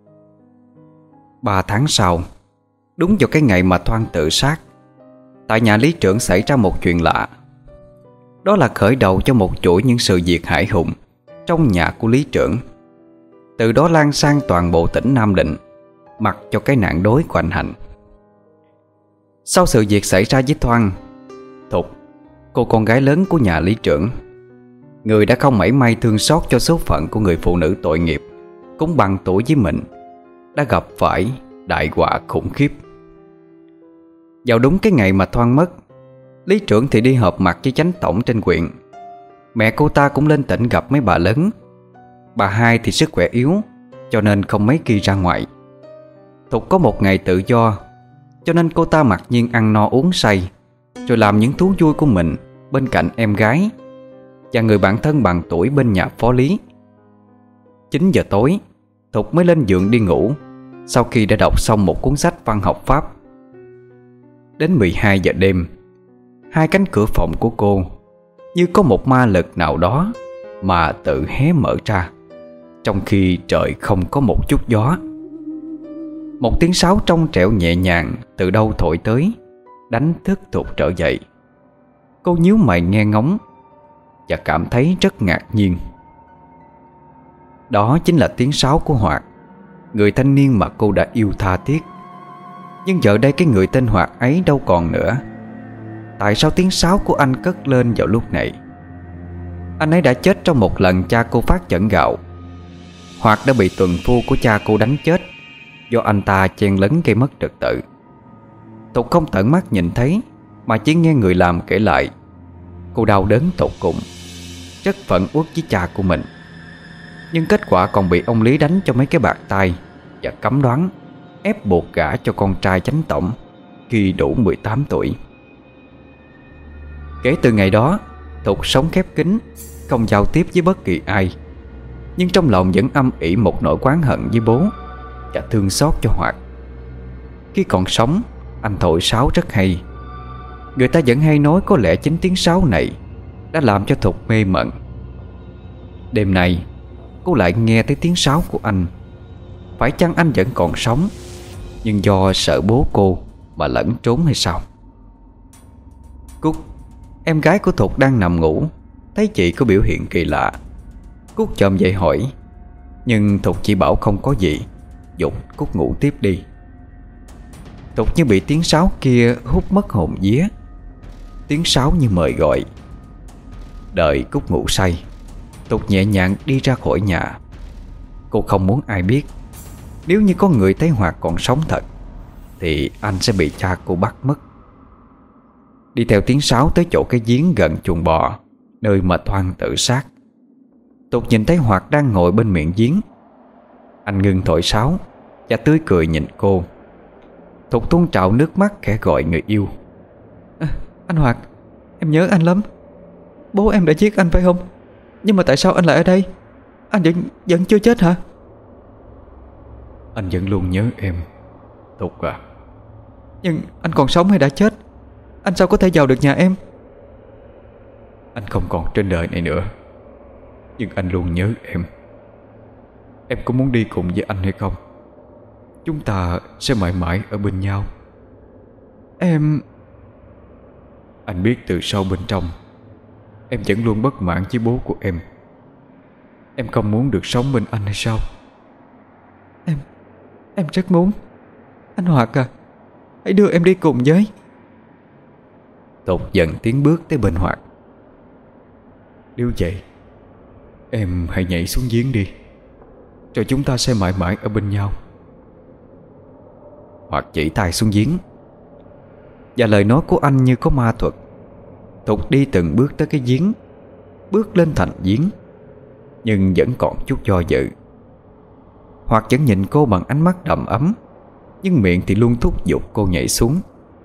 Speaker 1: Ba tháng sau, đúng vào cái ngày mà Thoan tự sát, tại nhà lý trưởng xảy ra một chuyện lạ. Đó là khởi đầu cho một chuỗi những sự việc hãi hùng trong nhà của lý trưởng. Từ đó lan sang toàn bộ tỉnh Nam Định, mặc cho cái nạn đói của anh Hạnh. Sau sự việc xảy ra với Thoan, Thục, cô con gái lớn của nhà lý trưởng, người đã không mảy may thương xót cho số phận của người phụ nữ tội nghiệp cũng bằng tuổi với mình, đã gặp phải đại họa khủng khiếp. Vào đúng cái ngày mà Thoan mất, lý trưởng thì đi họp mặt với chánh tổng trên huyện. Mẹ cô ta cũng lên tỉnh gặp mấy bà lớn. Bà hai thì sức khỏe yếu, cho nên không mấy khi ra ngoài. Thục có một ngày tự do, cho nên cô ta mặc nhiên ăn no uống say, rồi làm những thú vui của mình bên cạnh em gái và người bạn thân bằng tuổi bên nhà phó lý. Chín giờ tối, Thục mới lên giường đi ngủ, sau khi đã đọc xong một cuốn sách văn học Pháp. Đến mười hai giờ đêm, hai cánh cửa phòng của cô như có một ma lực nào đó mà tự hé mở ra, trong khi trời không có một chút gió. Một tiếng sáo trong trẻo nhẹ nhàng từ đâu thổi tới, đánh thức Thục trở dậy. Cô nhíu mày nghe ngóng và cảm thấy rất ngạc nhiên. Đó chính là tiếng sáo của Hoạt, người thanh niên mà cô đã yêu tha thiết. Nhưng giờ đây cái người tên Hoạt ấy đâu còn nữa. Tại sao tiếng sáo của anh cất lên vào lúc này? Anh ấy đã chết trong một lần cha cô phát chẩn gạo. Hoạt đã bị tuần phu của cha cô đánh chết do anh ta chen lấn gây mất trật tự. Thục không tận mắt nhìn thấy, mà chỉ nghe người làm kể lại. Cô đau đớn tột cùng, rất phẫn uất với cha của mình. Nhưng kết quả còn bị ông Lý đánh cho mấy cái bạt tay và cấm đoán ép buộc gả cho con trai chánh tổng khi đủ mười tám tuổi. Kể từ ngày đó, Thục sống khép kín, không giao tiếp với bất kỳ ai. Nhưng trong lòng vẫn âm ỉ một nỗi oán hận với bố và thương xót cho Hoạt. Khi còn sống, anh thổi sáo rất hay. Người ta vẫn hay nói có lẽ chính tiếng sáo này đã làm cho Thục mê mẩn. Đêm nay cô lại nghe thấy tiếng sáo của anh. Phải chăng anh vẫn còn sống, nhưng do sợ bố cô mà lẫn trốn hay sao? Cúc, em gái của Thục đang nằm ngủ, thấy chị có biểu hiện kỳ lạ. Cúc chồm dậy hỏi, nhưng Thục chỉ bảo không có gì, dục Cúc ngủ tiếp đi. Thục như bị tiếng sáo kia hút mất hồn vía. Tiếng sáo như mời gọi. Đợi Cúc ngủ say, Thục nhẹ nhàng đi ra khỏi nhà. Cô không muốn ai biết. Nếu như có người thấy Hoạt còn sống thật thì anh sẽ bị cha cô bắt mất. Đi theo tiếng sáo tới chỗ cái giếng gần chuồng bò, nơi mà Thoan tự sát. Thục nhìn thấy Hoạt đang ngồi bên miệng giếng. Anh ngưng thổi sáo và tươi cười nhìn cô. Thục tuôn trào nước mắt khẽ gọi người yêu. À, anh Hoạt, em nhớ anh lắm. Bố em đã giết anh phải không? Nhưng mà tại sao anh lại ở đây? Anh vẫn, vẫn chưa chết hả?
Speaker 2: Anh vẫn luôn nhớ em, Thục à.
Speaker 1: Nhưng anh còn sống hay đã chết? Anh sao có thể vào được nhà em?
Speaker 2: Anh không còn trên đời này nữa, nhưng anh luôn nhớ em. Em có muốn đi cùng với anh hay không?
Speaker 1: chúng ta sẽ mãi mãi ở bên nhau. Em... Anh biết từ sâu bên trong em vẫn luôn bất mãn với bố của em. Em không muốn được sống bên anh hay sao? Em... em rất muốn. Anh Hoạt à, hãy đưa em đi cùng với. Thục dần tiến bước tới bên Hoạt. Nếu vậy, em hãy nhảy xuống giếng đi, rồi chúng ta sẽ mãi mãi ở bên nhau. Hoạt chỉ tay xuống giếng, và lời nói của anh như có ma thuật. Thục đi từng bước tới cái giếng, bước lên thành giếng, nhưng vẫn còn chút do dự. Hoạt vẫn nhìn cô bằng ánh mắt đầm ấm, nhưng miệng thì luôn thúc giục cô nhảy xuống.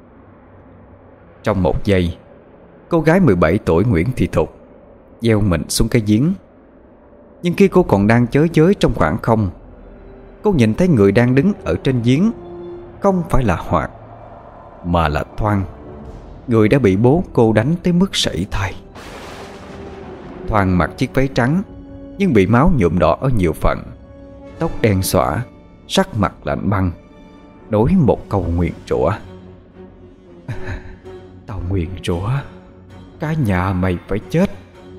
Speaker 1: Trong một giây, cô gái mười bảy tuổi Nguyễn Thị Thục gieo mình xuống cái giếng. Nhưng khi cô còn đang chới chới trong khoảng không, cô nhìn thấy người đang đứng ở trên giếng không phải là Hoạt, mà là Thoan, người đã bị bố cô đánh tới mức sẩy thai. Thoan mặc chiếc váy trắng nhưng bị máu nhuộm đỏ ở nhiều phần, tóc đen xõa, sắc mặt lạnh băng, nói một câu nguyền rủa: "Tao nguyền rủa cả nhà mày phải chết."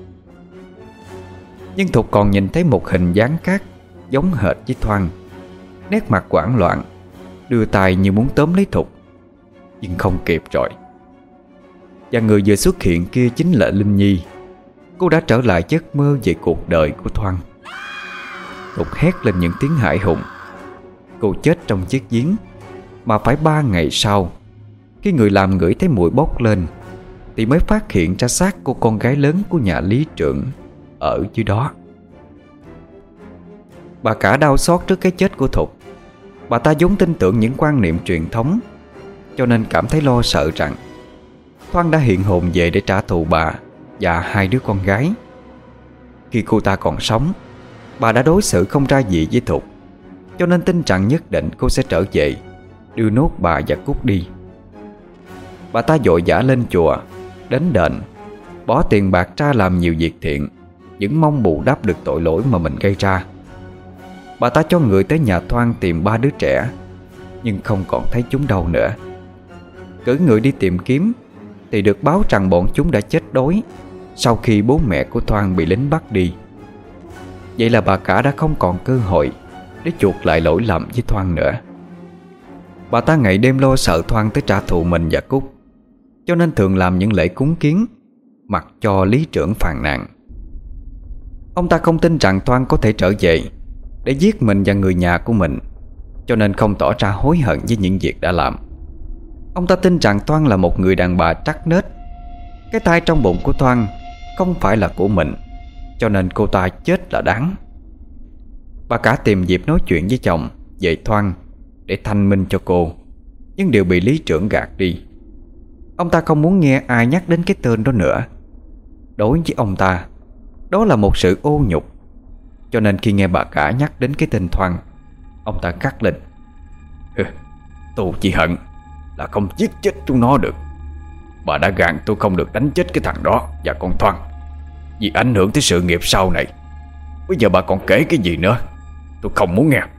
Speaker 1: Nhưng Thục còn nhìn thấy một hình dáng khác giống hệt với Thoan, nét mặt hoảng loạn, đưa tay như muốn tóm lấy Thục, nhưng không kịp rồi. Và người vừa xuất hiện kia chính là Linh Nhi. Cô đã trở lại giấc mơ về cuộc đời của Thoan. Thục hét lên những tiếng hãi hùng. Cô chết trong chiếc giếng, mà phải ba ngày sau, khi người làm ngửi thấy mùi bốc lên, thì mới phát hiện ra xác cô con gái lớn của nhà lý trưởng ở dưới đó. Bà cả đau xót trước cái chết của Thục. Bà ta vốn tin tưởng những quan niệm truyền thống, cho nên cảm thấy lo sợ rằng Thoan đã hiện hồn về để trả thù bà và hai đứa con gái. Khi cô ta còn sống, bà đã đối xử không ra gì với Thục, cho nên tin rằng nhất định cô sẽ trở về, đưa nốt bà và Cúc đi. Bà ta vội vã lên chùa, đến đền, bỏ tiền bạc ra làm nhiều việc thiện, những mong bù đắp được tội lỗi mà mình gây ra. Bà ta cho người tới nhà Thoan tìm ba đứa trẻ, nhưng không còn thấy chúng đâu nữa. Cử người đi tìm kiếm thì được báo rằng bọn chúng đã chết đói sau khi bố mẹ của Thoan bị lính bắt đi. Vậy là bà cả đã không còn cơ hội để chuộc lại lỗi lầm với Thoan nữa. Bà ta ngày đêm lo sợ Thoan tới trả thù mình và Cúc, cho nên thường làm những lễ cúng kiến, mặc cho lý trưởng phàn nàn. Ông ta không tin rằng Thoan có thể trở về để giết mình và người nhà của mình, cho nên không tỏ ra hối hận với những việc đã làm. Ông ta tin rằng Thoan là một người đàn bà trắc nết. Cái thai trong bụng của Thoan không phải là của mình, cho nên cô ta chết là đáng. Bà cả tìm dịp nói chuyện với chồng về Thoan để thanh minh cho cô, nhưng đều bị lý trưởng gạt đi. Ông ta không muốn nghe ai nhắc đến cái tên đó nữa. Đối với ông ta, đó là một sự ô nhục, cho nên khi nghe bà cả nhắc đến cái tên Thoan, ông ta cắt lên: "Tôi chỉ hận là không giết chết chúng nó được. Bà đã gạn tôi không được đánh chết cái thằng đó và con Thoan, vì ảnh hưởng tới sự nghiệp sau này. Bây giờ bà còn kể cái gì nữa? Tôi không muốn nghe."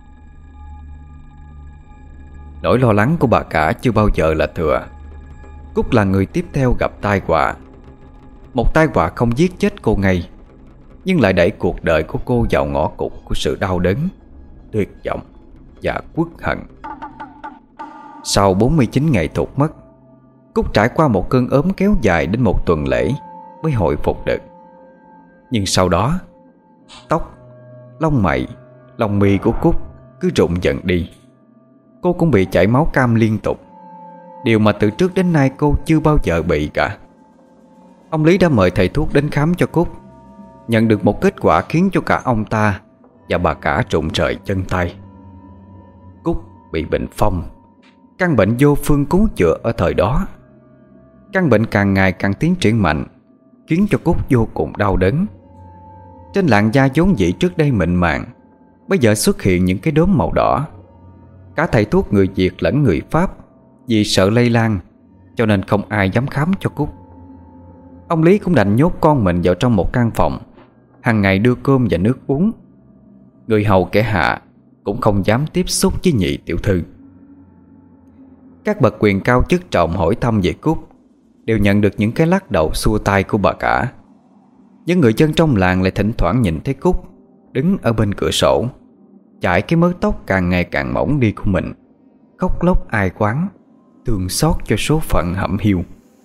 Speaker 1: Nỗi lo lắng của bà cả chưa bao giờ là thừa. Cúc là người tiếp theo gặp tai họa. Một tai họa không giết chết cô ngay, nhưng lại đẩy cuộc đời của cô vào ngõ cụt của sự đau đớn, tuyệt vọng và uất hận. Sau bốn mươi chín ngày Thục mất, Cúc trải qua một cơn ốm kéo dài đến một tuần lễ mới hồi phục được. Nhưng sau đó, tóc, lông mày, lông mi của Cúc cứ rụng dần đi. Cô cũng bị chảy máu cam liên tục, điều mà từ trước đến nay cô chưa bao giờ bị cả. Ông Lý đã mời thầy thuốc đến khám cho Cúc, nhận được một kết quả khiến cho cả ông ta và bà cả rụng rời chân tay. Cúc bị bệnh phong, căn bệnh vô phương cứu chữa ở thời đó. Căn bệnh càng ngày càng tiến triển mạnh, khiến cho Cúc vô cùng đau đớn. Trên làn da vốn dĩ trước đây mịn màng, bây giờ xuất hiện những cái đốm màu đỏ. Cả thầy thuốc người Việt lẫn người Pháp vì sợ lây lan, cho nên không ai dám khám cho Cúc. Ông Lý cũng đành nhốt con mình vào trong một căn phòng, hàng ngày đưa cơm và nước uống. Người hầu kẻ hạ cũng không dám tiếp xúc với nhị tiểu thư. Các bậc quyền cao chức trọng hỏi thăm về Cúc đều nhận được những cái lắc đầu xua tay của bà cả. Những người dân trong làng lại thỉnh thoảng nhìn thấy Cúc đứng ở bên cửa sổ, chải cái mớ tóc càng ngày càng mỏng đi của mình, khóc lóc ai quán, thương xót cho số phận hẩm hiu.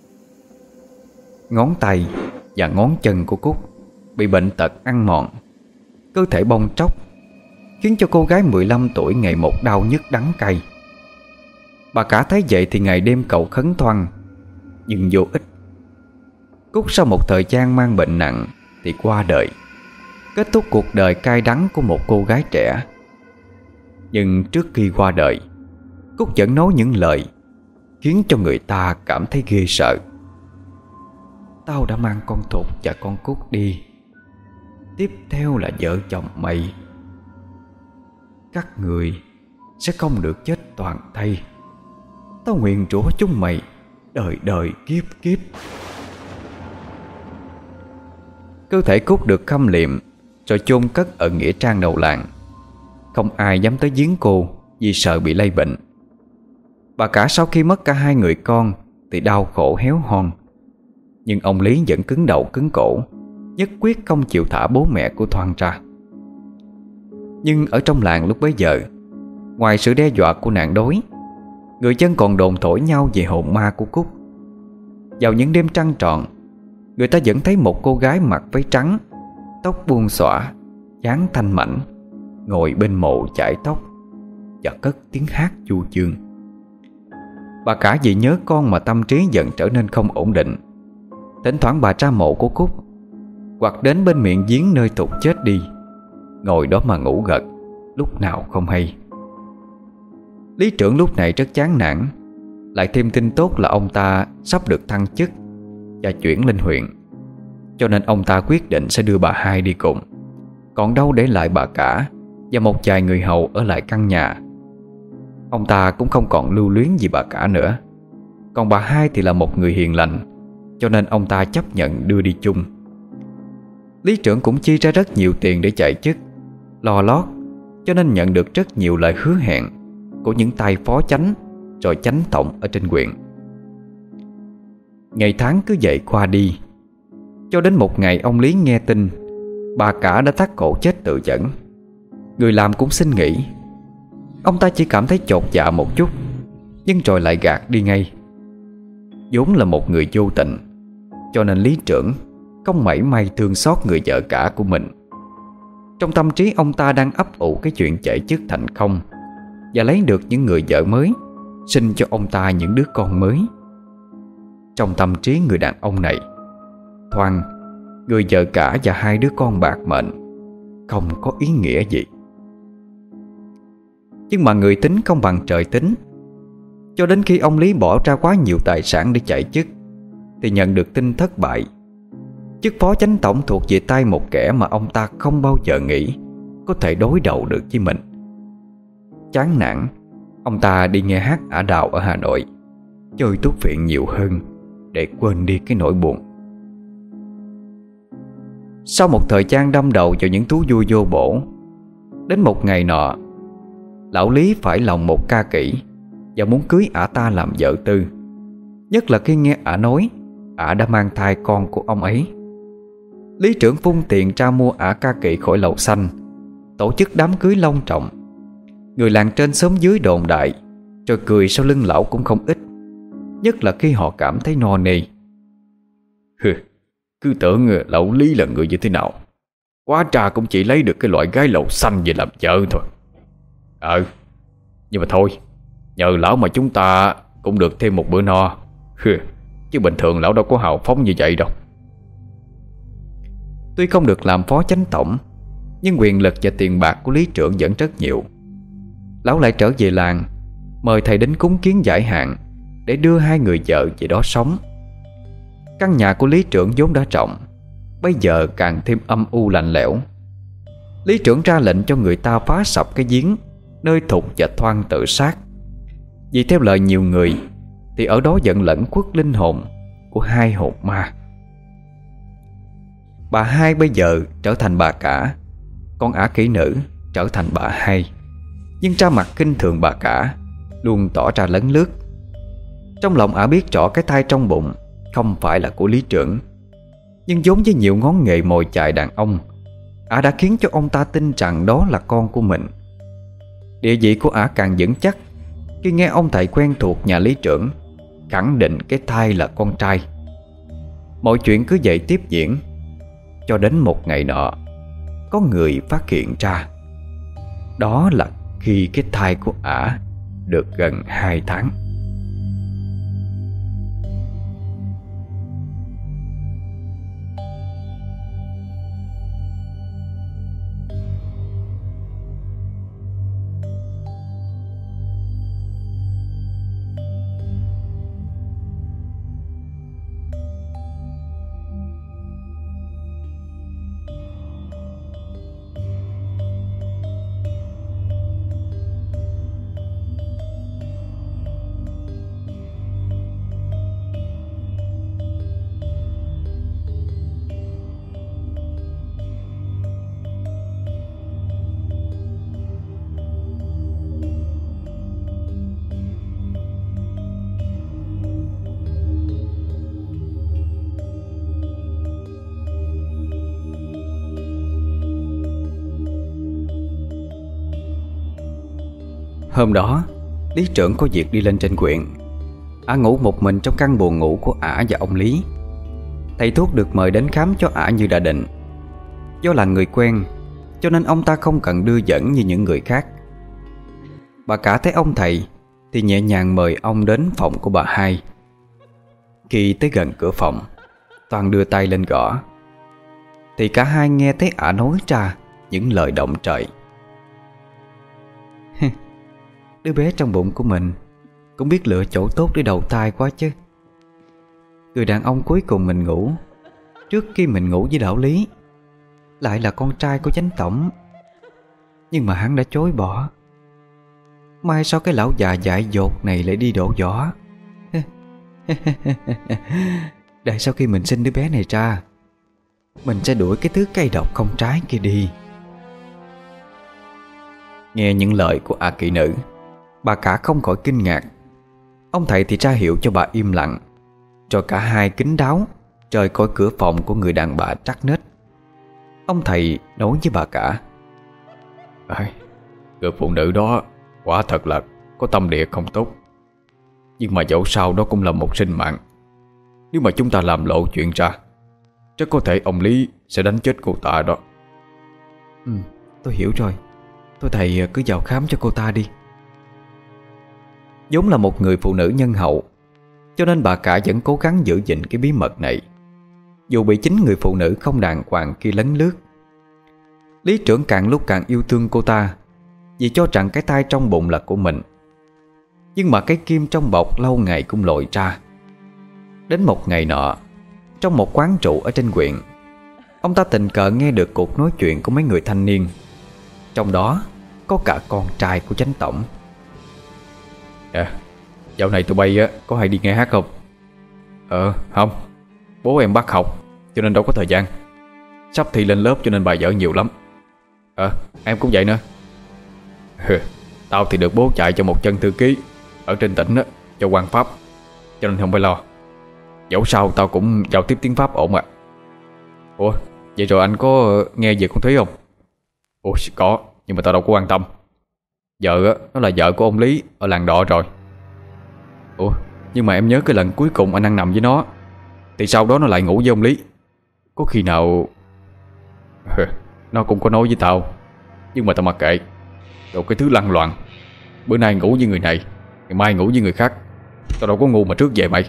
Speaker 1: Ngón tay và ngón chân của Cúc bị bệnh tật ăn mòn, cơ thể bong tróc, khiến cho cô gái mười lăm tuổi ngày một đau nhức đắng cay. Bà cả thấy vậy thì ngày đêm cầu khấn thoăn, nhưng vô ích. Cúc sau một thời gian mang bệnh nặng thì qua đời, kết thúc cuộc đời cay đắng của một cô gái trẻ. Nhưng trước khi qua đời, Cúc vẫn nói những lời khiến cho người ta cảm thấy ghê sợ. Tao đã mang con Thục và con Cúc đi, tiếp theo là vợ chồng mày. Các người sẽ không được chết toàn thây. Tao nguyện rủa chúng mày đời đời kiếp kiếp. Cơ thể Cúc được khâm liệm rồi chôn cất ở nghĩa trang đầu làng. Không ai dám tới giếng cô vì sợ bị lây bệnh. Bà cả sau khi mất cả hai người con thì đau khổ héo hon. Nhưng ông Lý vẫn cứng đầu cứng cổ, nhất quyết không chịu thả bố mẹ của Thoan ra. Nhưng ở trong làng lúc bấy giờ, ngoài sự đe dọa của nạn đói, người dân còn đồn thổi nhau về hồn ma của Cúc. Vào những đêm trăng tròn, người ta vẫn thấy một cô gái mặc váy trắng, tóc buông xõa, dáng thanh mảnh, ngồi bên mộ chải tóc và cất tiếng hát du dương. Bà cả vì nhớ con mà tâm trí dần trở nên không ổn định. Thỉnh thoảng bà ra mộ của Cúc, hoặc đến bên miệng giếng nơi Thục chết đi, ngồi đó mà ngủ gật, lúc nào không hay. Lý trưởng lúc này rất chán nản, lại thêm tin tốt là ông ta sắp được thăng chức và chuyển lên huyện, cho nên ông ta quyết định sẽ đưa bà hai đi cùng, còn đâu để lại bà cả và một vài người hầu ở lại căn nhà. Ông ta cũng không còn lưu luyến gì bà cả nữa. Còn bà hai thì là một người hiền lành, cho nên ông ta chấp nhận đưa đi chung. Lý trưởng cũng chi ra rất nhiều tiền để chạy chức, lo lót, cho nên nhận được rất nhiều lời hứa hẹn của những tay phó chánh rồi chánh tổng ở trên huyện. Ngày tháng cứ vậy qua đi, cho đến một ngày ông Lý nghe tin bà cả đã thắt cổ chết tự vẫn. Người làm cũng xin nghỉ. Ông ta chỉ cảm thấy chột dạ một chút, nhưng rồi lại gạt đi ngay. vốn là một người vô tình, cho nên Lý trưởng không mảy may thương xót người vợ cả của mình. Trong tâm trí ông ta đang ấp ủ cái chuyện chạy chức thành công và lấy được những người vợ mới, sinh cho ông ta những đứa con mới. Trong tâm trí người đàn ông này, Thoan, người vợ cả và hai đứa con bạc mệnh không có ý nghĩa gì. Nhưng mà người tính không bằng trời tính. Cho đến khi ông Lý bỏ ra quá nhiều tài sản để chạy chức thì nhận được tin thất bại. Chức phó chánh tổng thuộc về tay một kẻ mà ông ta không bao giờ nghĩ có thể đối đầu được với mình. Chán nản, ông ta đi nghe hát ả đào ở Hà Nội, chơi thuốc phiện nhiều hơn để quên đi cái nỗi buồn. Sau một thời gian đâm đầu vào những thú vui vô bổ, đến một ngày nọ, lão Lý phải lòng một ca kỹ và muốn cưới ả ta làm vợ tư. Nhất là khi nghe ả nói ả đã mang thai con của ông ấy. Lý trưởng vung tiền ra mua ả ca kỵ khỏi lầu xanh, tổ chức đám cưới long trọng. Người làng trên xóm dưới đồn đại, rồi cười sau lưng lão cũng không ít, nhất là khi họ cảm thấy no nê. Hừ, cứ tưởng lão Lý là người như thế nào, quá trà cũng chỉ lấy được cái loại gái lầu xanh về làm vợ thôi. Ờ, nhưng mà thôi, nhờ lão mà chúng ta cũng được thêm một bữa no. Hừ, chứ bình thường lão đâu có hào phóng như vậy đâu. Tuy không được làm phó chánh tổng, nhưng quyền lực và tiền bạc của Lý trưởng vẫn rất nhiều. Lão lại trở về làng, mời thầy đến cúng kiến giải hạn để đưa hai người vợ về đó sống. Căn nhà của Lý trưởng vốn đã rộng, bây giờ càng thêm âm u lạnh lẽo. Lý trưởng ra lệnh cho người ta phá sập cái giếng nơi Thục và Thoan tự sát. Vì theo lời nhiều người thì ở đó vẫn lẫn khuất linh hồn của hai hồn ma. Bà hai bây giờ trở thành bà cả, còn ả kỹ nữ trở thành bà hai. Nhưng ra mặt khinh thường bà cả, luôn tỏ ra lấn lướt. Trong lòng ả biết rõ cái thai trong bụng không phải là của lý trưởng, nhưng vốn với nhiều ngón nghề mồi chài đàn ông, ả đã khiến cho ông ta tin rằng đó là con của mình. Địa vị của ả càng vững chắc khi nghe ông thầy quen thuộc nhà lý trưởng khẳng định cái thai là con trai. Mọi chuyện cứ vậy tiếp diễn, cho đến một ngày nọ có người phát hiện ra. Đó là khi cái thai của ả được gần hai tháng. Hôm đó, lý trưởng có việc đi lên trên huyện. Ả ngủ một mình trong căn buồng ngủ của ả và ông Lý. Thầy thuốc được mời đến khám cho ả như đã định. Do là người quen, cho nên ông ta không cần đưa dẫn như những người khác. Bà cả thấy ông thầy thì nhẹ nhàng mời ông đến phòng của bà hai. Khi tới gần cửa phòng, Toàn đưa tay lên gõ, thì cả hai nghe thấy ả nói ra những lời động trời. Đứa bé trong bụng của mình cũng biết lựa chỗ tốt để đầu thai quá chứ. Người đàn ông cuối cùng mình ngủ trước khi mình ngủ với đạo lý lại là con trai của chánh tổng. Nhưng mà hắn đã chối bỏ. Mai sao cái lão già dại dột này lại đi đổ vỏ. Để sau khi mình sinh đứa bé này ra, mình sẽ đuổi cái thứ cây độc không trái kia đi. Nghe những lời của A kỵ nữ, bà cả không khỏi kinh ngạc. Ông thầy thì ra hiệu cho bà im lặng, rồi cả hai kín đáo rời khỏi cửa phòng của người đàn bà trắc nết. Ông thầy nói với bà cả:
Speaker 2: à, người phụ nữ đó quả thật là có tâm địa không tốt, nhưng mà dẫu sao đó cũng là một sinh mạng. Nếu mà chúng ta làm lộ chuyện ra, chắc có thể ông Lý sẽ đánh chết cô ta đó.
Speaker 1: Ừ, tôi hiểu rồi. Thôi thầy cứ vào khám cho cô ta đi. Vốn là một người phụ nữ nhân hậu, cho nên bà cả vẫn cố gắng giữ gìn cái bí mật này, dù bị chính người phụ nữ không đàng hoàng kia lấn lướt. Lý trưởng càng lúc càng yêu thương cô ta, vì cho rằng cái thai trong bụng là của mình. Nhưng mà cái kim trong bọc lâu ngày cũng lội ra. Đến một ngày nọ, trong một quán rượu ở trên huyện, ông ta tình cờ nghe được cuộc nói chuyện của mấy người thanh niên, trong đó có cả con trai của chánh tổng.
Speaker 2: À, dạo này tụi bay á, có hay đi nghe hát không? Ờ, không. Bố em bắt học, cho nên đâu có thời gian. Sắp thi lên lớp cho nên bài vở nhiều lắm. Ờ, em cũng vậy nữa. Tao thì được bố chạy cho một chân thư ký ở trên tỉnh á, cho quan pháp, cho nên không phải lo. Dẫu sao tao cũng giao tiếp tiếng Pháp ổn ạ. À. Ủa, vậy rồi anh có nghe về con Thúy không? Ủa, có, nhưng mà tao đâu có quan tâm. Vợ á, nó là vợ của ông Lý ở làng Đọ rồi. Ủa, nhưng mà em nhớ cái lần cuối cùng anh ăn nằm với nó, thì sau đó nó lại ngủ với ông Lý. Có khi nào... Nó cũng có nói với tao, nhưng mà tao mặc kệ. Đồ cái thứ lăng loạn. Bữa nay ngủ với người này, ngày mai ngủ với người khác. Tao đâu có ngu mà trước về mày.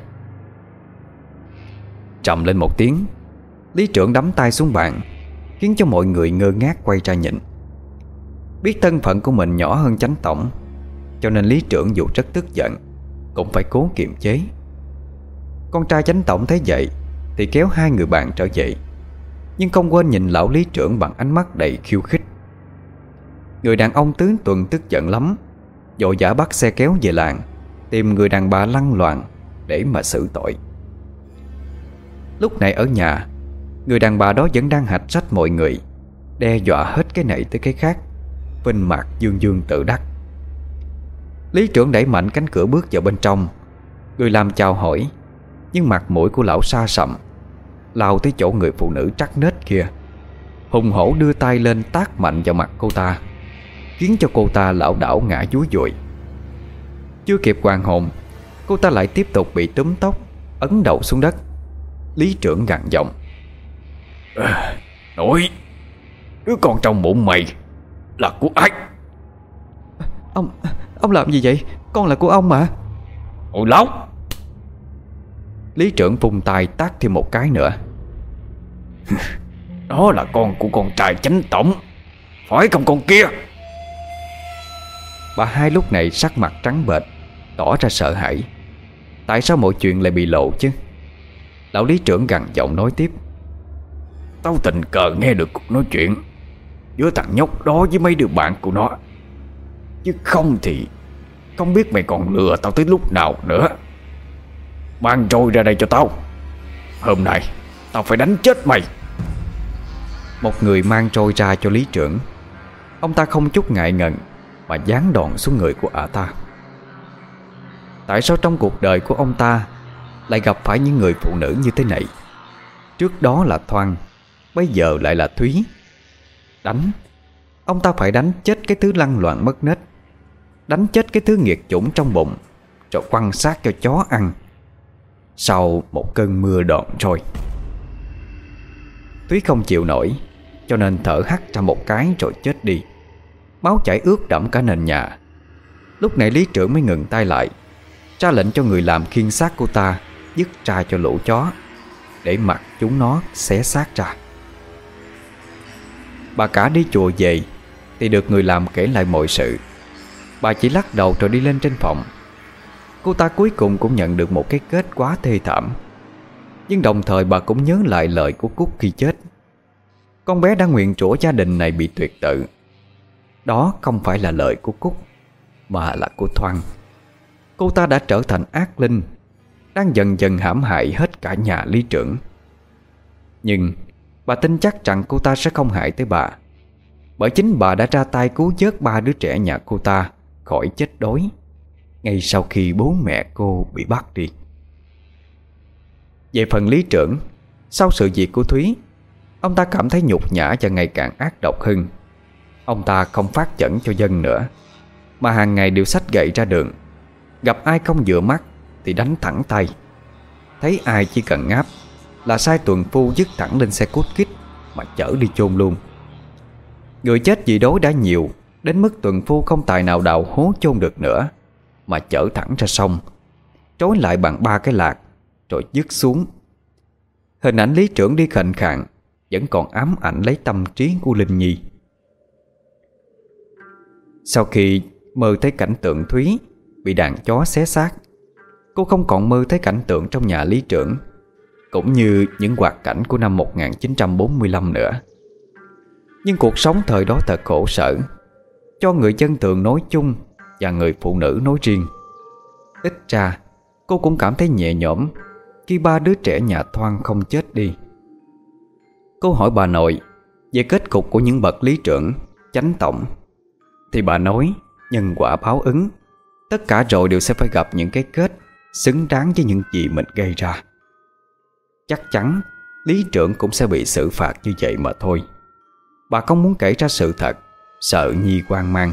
Speaker 1: Trầm lên một tiếng, lý trưởng đấm tay xuống bàn, khiến cho mọi người ngơ ngác quay ra nhìn. Biết thân phận của mình nhỏ hơn chánh tổng, cho nên lý trưởng dù rất tức giận cũng phải cố kiềm chế. Con trai chánh tổng thấy vậy thì kéo hai người bạn trở dậy, nhưng không quên nhìn lão lý trưởng bằng ánh mắt đầy khiêu khích. Người đàn ông tướng tuần tức giận lắm, vội vã bắt xe kéo về làng, tìm người đàn bà lăng loàn để mà xử tội. Lúc này ở nhà, người đàn bà đó vẫn đang hạch sách mọi người, đe dọa hết cái này tới cái khác, vinh mặt dương dương tự đắc. Lý trưởng đẩy mạnh cánh cửa bước vào bên trong. Người làm chào hỏi, nhưng mặt mũi của lão sa sậm, lao tới chỗ người phụ nữ trắc nết kia, hùng hổ đưa tay lên tát mạnh vào mặt cô ta, khiến cho cô ta lảo đảo ngã dúi dùi. Chưa kịp hoàn hồn, cô ta lại tiếp tục bị túm tóc, ấn đầu xuống đất. Lý trưởng gằn giọng:
Speaker 2: à, Nội, đứa con trong bụng mày là của ai?
Speaker 1: Ông, ông làm gì vậy? Con là của ông mà.
Speaker 2: Ôi láo!
Speaker 1: Lý trưởng vung tay tát thêm một cái nữa.
Speaker 2: Đó là con của con trai chánh tổng, phải không con kia?
Speaker 1: Bà hai lúc này sắc mặt trắng bệch, tỏ ra sợ hãi. Tại sao mọi chuyện lại bị lộ chứ? Lão lý trưởng gằn giọng nói tiếp:
Speaker 2: Tao tình cờ nghe được cuộc nói chuyện giữa thằng nhóc đó với mấy đứa bạn của nó, chứ không thì không biết mày còn lừa tao tới lúc nào nữa. Mang trôi ra đây cho tao. Hôm nay tao phải đánh chết mày.
Speaker 1: Một người mang trôi ra cho lý trưởng. Ông ta không chút ngại ngần mà giáng đòn xuống người của ả ta. Tại sao trong cuộc đời của ông ta lại gặp phải những người phụ nữ như thế này? Trước đó là Thoan, bây giờ lại là Thúy. Đánh, ông ta phải đánh chết cái thứ lăng loạn mất nết, đánh chết cái thứ nghiệt chủng trong bụng, rồi quăng xác cho chó ăn sau một cơn mưa đòn rồi. Thúy không chịu nổi, cho nên thở hắt ra một cái rồi chết đi. Máu chảy ướt đẫm cả nền nhà. Lúc này lý trưởng mới ngừng tay lại, ra lệnh cho người làm khiêng xác cô ta dứt ra cho lũ chó, để mặc chúng nó xé xác ra. Bà cả đi chùa về thì được người làm kể lại mọi sự. Bà chỉ lắc đầu rồi đi lên trên phòng. Cô ta cuối cùng cũng nhận được một cái kết quá thê thảm. Nhưng đồng thời bà cũng nhớ lại lời của Cúc khi chết. Con bé đã nguyện rủa gia đình này bị tuyệt tự. Đó không phải là lời của Cúc, mà là của Thoan. Cô ta đã trở thành ác linh, đang dần dần hãm hại hết cả nhà lý trưởng. Nhưng bà tin chắc rằng cô ta sẽ không hại tới bà, bởi chính bà đã ra tay cứu vớt ba đứa trẻ nhà cô ta khỏi chết đói ngay sau khi bố mẹ cô bị bắt đi. Về phần lý trưởng, sau sự việc của Thúy, ông ta cảm thấy nhục nhã và ngày càng ác độc hơn. Ông ta không phát chẩn cho dân nữa, mà hàng ngày đều xách gậy ra đường, gặp ai không vừa mắt thì đánh thẳng tay. Thấy ai chỉ cần ngáp là sai tuần phu dứt thẳng lên xe cút kít mà chở đi chôn luôn. Người chết vì đói đã nhiều đến mức tuần phu không tài nào đào hố chôn được nữa, mà chở thẳng ra sông, trói lại bằng ba cái lạc rồi dứt xuống. Hình ảnh lý trưởng đi khệnh khạng vẫn còn ám ảnh lấy tâm trí của Linh Nhi. Sau khi mơ thấy cảnh tượng Thúy bị đàn chó xé xác, cô không còn mơ thấy cảnh tượng trong nhà lý trưởng, cũng như những hoạt cảnh của năm một nghìn chín trăm bốn mươi lăm nữa. Nhưng cuộc sống thời đó thật khổ sở, cho người dân thường nói chung và người phụ nữ nói riêng. Ít ra cô cũng cảm thấy nhẹ nhõm khi ba đứa trẻ nhà Thoan không chết đi. Cô hỏi bà nội về kết cục của những bậc lý trưởng, chánh tổng, thì bà nói nhân quả báo ứng, tất cả rồi đều sẽ phải gặp những cái kết xứng đáng với những gì mình gây ra. Chắc chắn lý trưởng cũng sẽ bị xử phạt như vậy mà thôi. Bà không muốn kể ra sự thật, sợ Nhi hoang mang.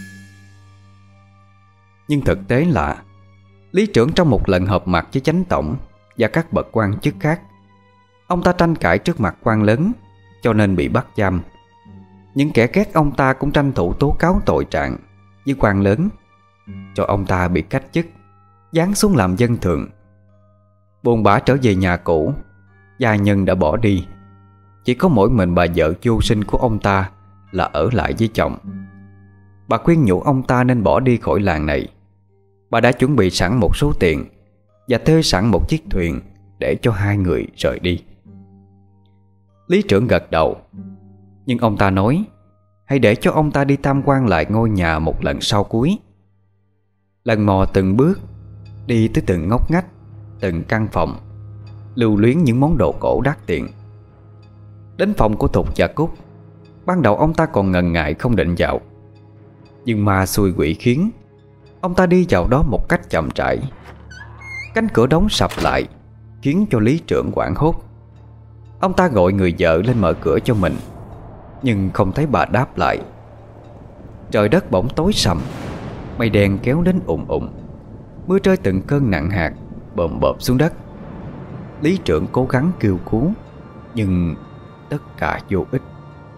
Speaker 1: Nhưng thực tế là lý trưởng trong một lần họp mặt với chánh tổng và các bậc quan chức khác, ông ta tranh cãi trước mặt quan lớn, cho nên bị bắt giam. Những kẻ ghét ông ta cũng tranh thủ tố cáo tội trạng với quan lớn, cho ông ta bị cách chức, giáng xuống làm dân thường. Buồn bã trở về nhà cũ, gia nhân đã bỏ đi, chỉ có mỗi mình bà vợ vô sinh của ông ta là ở lại với chồng. Bà khuyên nhủ ông ta nên bỏ đi khỏi làng này. Bà đã chuẩn bị sẵn một số tiền và thuê sẵn một chiếc thuyền để cho hai người rời đi. Lý trưởng gật đầu, nhưng ông ta nói hãy để cho ông ta đi tham quan lại ngôi nhà một lần sau cuối. Lần mò từng bước, đi tới từng ngóc ngách, từng căn phòng, lưu luyến những món đồ cổ đắt tiền. Đến phòng của Thục và Cúc, ban đầu ông ta còn ngần ngại không định vào, nhưng ma xui quỷ khiến, Ông ta đi vào đó một cách chậm rãi. Cánh cửa đóng sập lại, khiến cho lý trưởng hoảng hốt. Ông ta gọi người vợ lên mở cửa cho mình, nhưng không thấy bà đáp lại. Trời đất bỗng tối sầm, mây đen kéo đến ùn ùn. Mưa rơi từng cơn nặng hạt, bộm bộp xuống đất. Lý trưởng cố gắng kêu cứu, nhưng tất cả vô ích.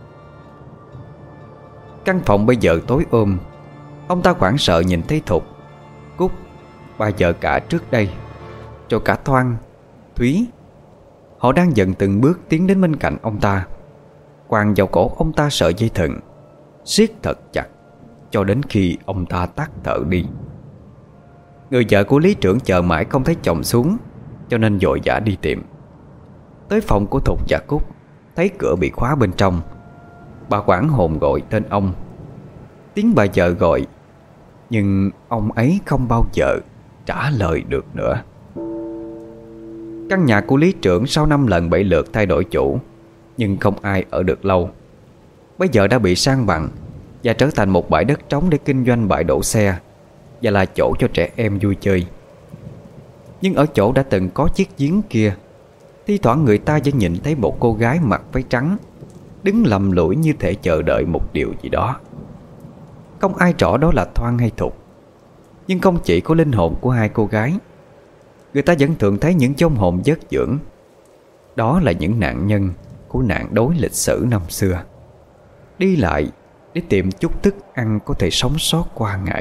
Speaker 1: Căn phòng bây giờ tối ôm. Ông ta hoảng sợ nhìn thấy Thục, Cúc, ba vợ cả trước đây, rồi cả Thoan, Thúy. Họ đang dần từng bước tiến đến bên cạnh ông ta, quàng vào cổ ông ta sợi dây thừng, siết thật chặt cho đến khi ông ta tắt thở đi. Người vợ của lý trưởng chờ mãi không thấy chồng xuống, cho nên vội vã đi tìm. Tới phòng của Thục và Cúc, thấy cửa bị khóa bên trong. Bà hoảng hồn gọi tên ông. Tiếng bà vợ gọi, nhưng ông ấy không bao giờ trả lời được nữa. Căn nhà của lý trưởng sau năm lần bảy lượt thay đổi chủ, nhưng không ai ở được lâu. Bây giờ đã bị san bằng và trở thành một bãi đất trống để kinh doanh bãi đổ xe, và là chỗ cho trẻ em vui chơi. Nhưng ở chỗ đã từng có chiếc giếng kia, thi thoảng người ta vẫn nhìn thấy một cô gái mặc váy trắng, đứng lầm lũi như thể chờ đợi một điều gì đó. Không ai rõ đó là Thoan hay Thục, nhưng không chỉ có linh hồn của hai cô gái, người ta vẫn thường thấy những vong hồn vất dưỡng. Đó là những nạn nhân của nạn đói lịch sử năm xưa, đi lại để tìm chút thức ăn có thể sống sót qua ngày.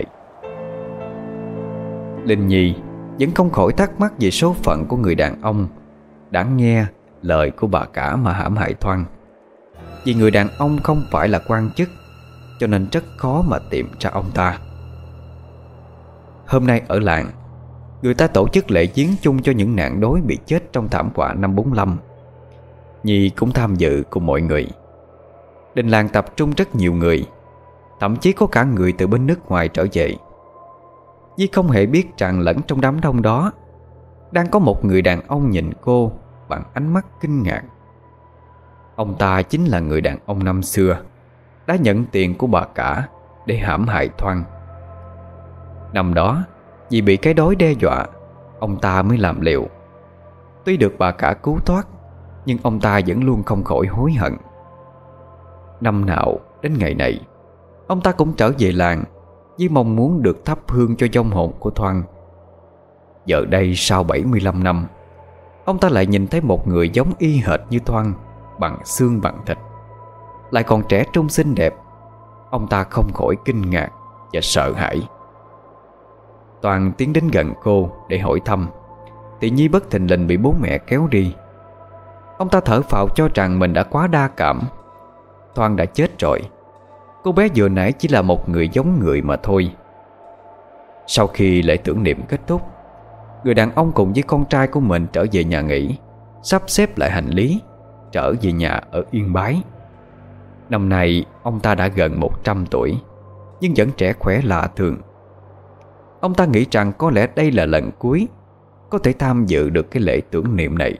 Speaker 1: Linh Nhi vẫn không khỏi thắc mắc về số phận của người đàn ông đã nghe lời của bà cả mà hãm hại Thoan. Vì người đàn ông không phải là quan chức, cho nên rất khó mà tìm ra ông ta. Hôm nay ở làng, người ta tổ chức lễ viếng chung cho những nạn đói bị chết trong thảm họa năm bốn lăm. Nhi cũng tham dự cùng mọi người. Đình làng tập trung rất nhiều người, thậm chí có cả người từ bên nước ngoài trở về. Nhi không hề biết rằng lẫn trong đám đông đó đang có một người đàn ông nhìn cô bằng ánh mắt kinh ngạc. Ông ta chính là người đàn ông năm xưa đã nhận tiền của bà cả để hãm hại Thoan. Năm đó, vì bị cái đói đe dọa, ông ta mới làm liều. Tuy được bà cả cứu thoát, nhưng ông ta vẫn luôn không khỏi hối hận. Năm nào đến ngày này, ông ta cũng trở về làng với mong muốn được thắp hương cho vong hồn của Thoan. Giờ đây sau bảy mươi lăm năm, ông ta lại nhìn thấy một người giống y hệt như Thoan, bằng xương bằng thịt, lại còn trẻ trung xinh đẹp. Ông ta không khỏi kinh ngạc và sợ hãi. Toàn tiến đến gần cô để hỏi thăm, thì Nhi bất thình lình bị bố mẹ kéo đi. Ông ta thở phào cho rằng mình đã quá đa cảm. Thoan đã chết rồi, cô bé vừa nãy chỉ là một người giống người mà thôi. Sau khi lễ tưởng niệm kết thúc, người đàn ông cùng với con trai của mình trở về nhà nghỉ, sắp xếp lại hành lý, trở về nhà ở Yên Bái. Năm nay ông ta đã gần một trăm tuổi, nhưng vẫn trẻ khỏe lạ thường. Ông ta nghĩ rằng có lẽ đây là lần cuối có thể tham dự được cái lễ tưởng niệm này.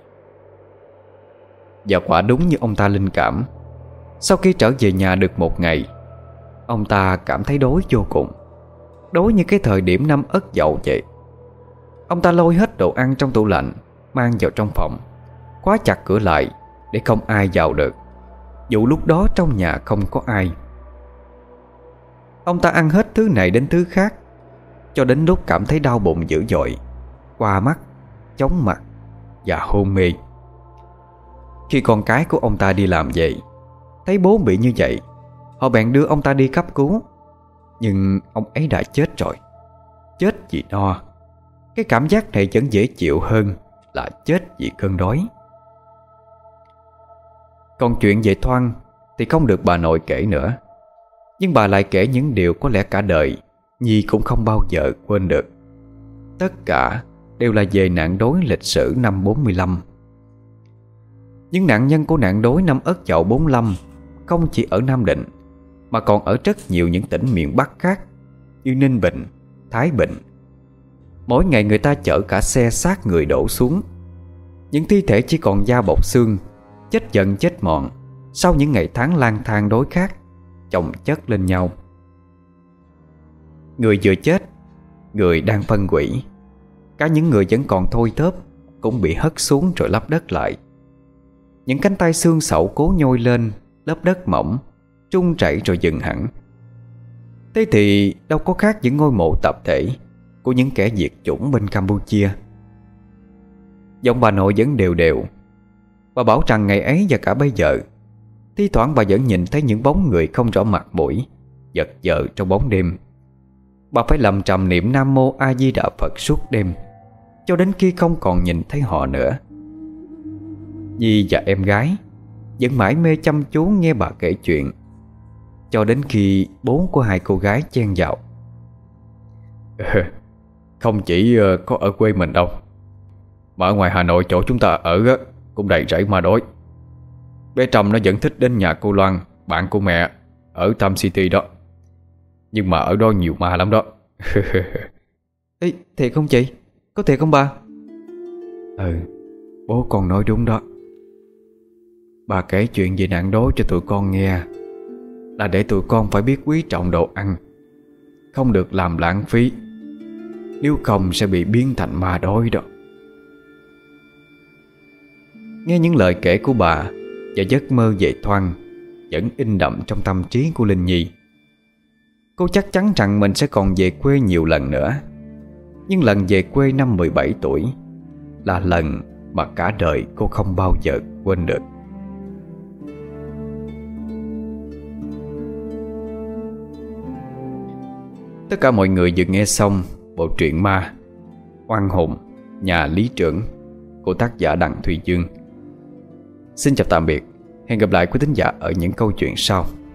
Speaker 1: Và quả đúng như ông ta linh cảm, sau khi trở về nhà được một ngày, ông ta cảm thấy đói vô cùng, đói như cái thời điểm năm Ất Dậu vậy. Ông ta lôi hết đồ ăn trong tủ lạnh mang vào trong phòng, khóa chặt cửa lại để không ai vào được, dù lúc đó trong nhà không có ai. Ông ta ăn hết thứ này đến thứ khác, cho đến lúc cảm thấy đau bụng dữ dội, qua mắt, chóng mặt và hôn mê. Khi con cái của ông ta đi làm về, thấy bố bị như vậy, họ bèn đưa ông ta đi cấp cứu. Nhưng ông ấy đã chết rồi. Chết vì no. Cái cảm giác này vẫn dễ chịu hơn là chết vì cơn đói. Còn chuyện về Thoan thì không được bà nội kể nữa. Nhưng bà lại kể những điều có lẽ cả đời Nhi cũng không bao giờ quên được. Tất cả đều là về nạn đói lịch sử năm bốn mươi lăm. Những nạn nhân của nạn đói năm Ất Dậu bốn lăm không chỉ ở Nam Định, mà còn ở rất nhiều những tỉnh miền Bắc khác như Ninh Bình, Thái Bình. Mỗi ngày người ta chở cả xe xác người đổ xuống. Những thi thể chỉ còn da bọc xương, chết dần chết mòn sau những ngày tháng lang thang đói khát, chồng chất lên nhau. Người vừa chết Người đang phân hủy, cả những người vẫn còn thôi thóp cũng bị hất xuống rồi lấp đất lại. Những cánh tay xương sẩu cố nhoi lên lớp đất mỏng, trung chảy rồi dừng hẳn. Thế thì đâu có khác những ngôi mộ tập thể của những kẻ diệt chủng bên Campuchia. Giọng bà nội vẫn đều đều. Bà bảo rằng ngày ấy và cả bây giờ, thi thoảng bà vẫn nhìn thấy những bóng người không rõ mặt mũi giật giở trong bóng đêm. Bà phải lầm trầm niệm Nam Mô A Di Đà Phật suốt đêm, cho đến khi không còn nhìn thấy họ nữa. Nhi và em gái vẫn mãi mê chăm chú nghe bà kể chuyện, cho đến khi bố của hai cô gái chen vào.
Speaker 2: Không chỉ có ở quê mình đâu, mà ở ngoài Hà Nội chỗ chúng ta ở á, cũng đầy rẫy ma đói. Bé Trâm nó vẫn thích đến nhà cô Loan, bạn của mẹ, ở Tam City đó. Nhưng mà ở đó nhiều ma lắm đó.
Speaker 1: Ê, thiệt không chị? Có thiệt không ba?
Speaker 2: Ừ, bố con nói đúng đó. Bà kể chuyện về nạn đói cho tụi con nghe, là để tụi con phải biết quý trọng đồ ăn, không được làm lãng phí, nếu không sẽ bị biến thành ma đói đó.
Speaker 1: Nghe những lời kể của bà và giấc mơ về Thoan vẫn in đậm trong tâm trí của Linh Nhi. Cô chắc chắn rằng mình sẽ còn về quê nhiều lần nữa. Nhưng lần về quê năm mười bảy tuổi là lần mà cả đời cô không bao giờ quên được. Tất cả mọi người vừa nghe xong bộ truyện ma Oan hồn nhà lý trưởng của tác giả Đặng Thùy Dương. Xin chào tạm biệt. Hẹn gặp lại quý thính giả ở những câu chuyện sau.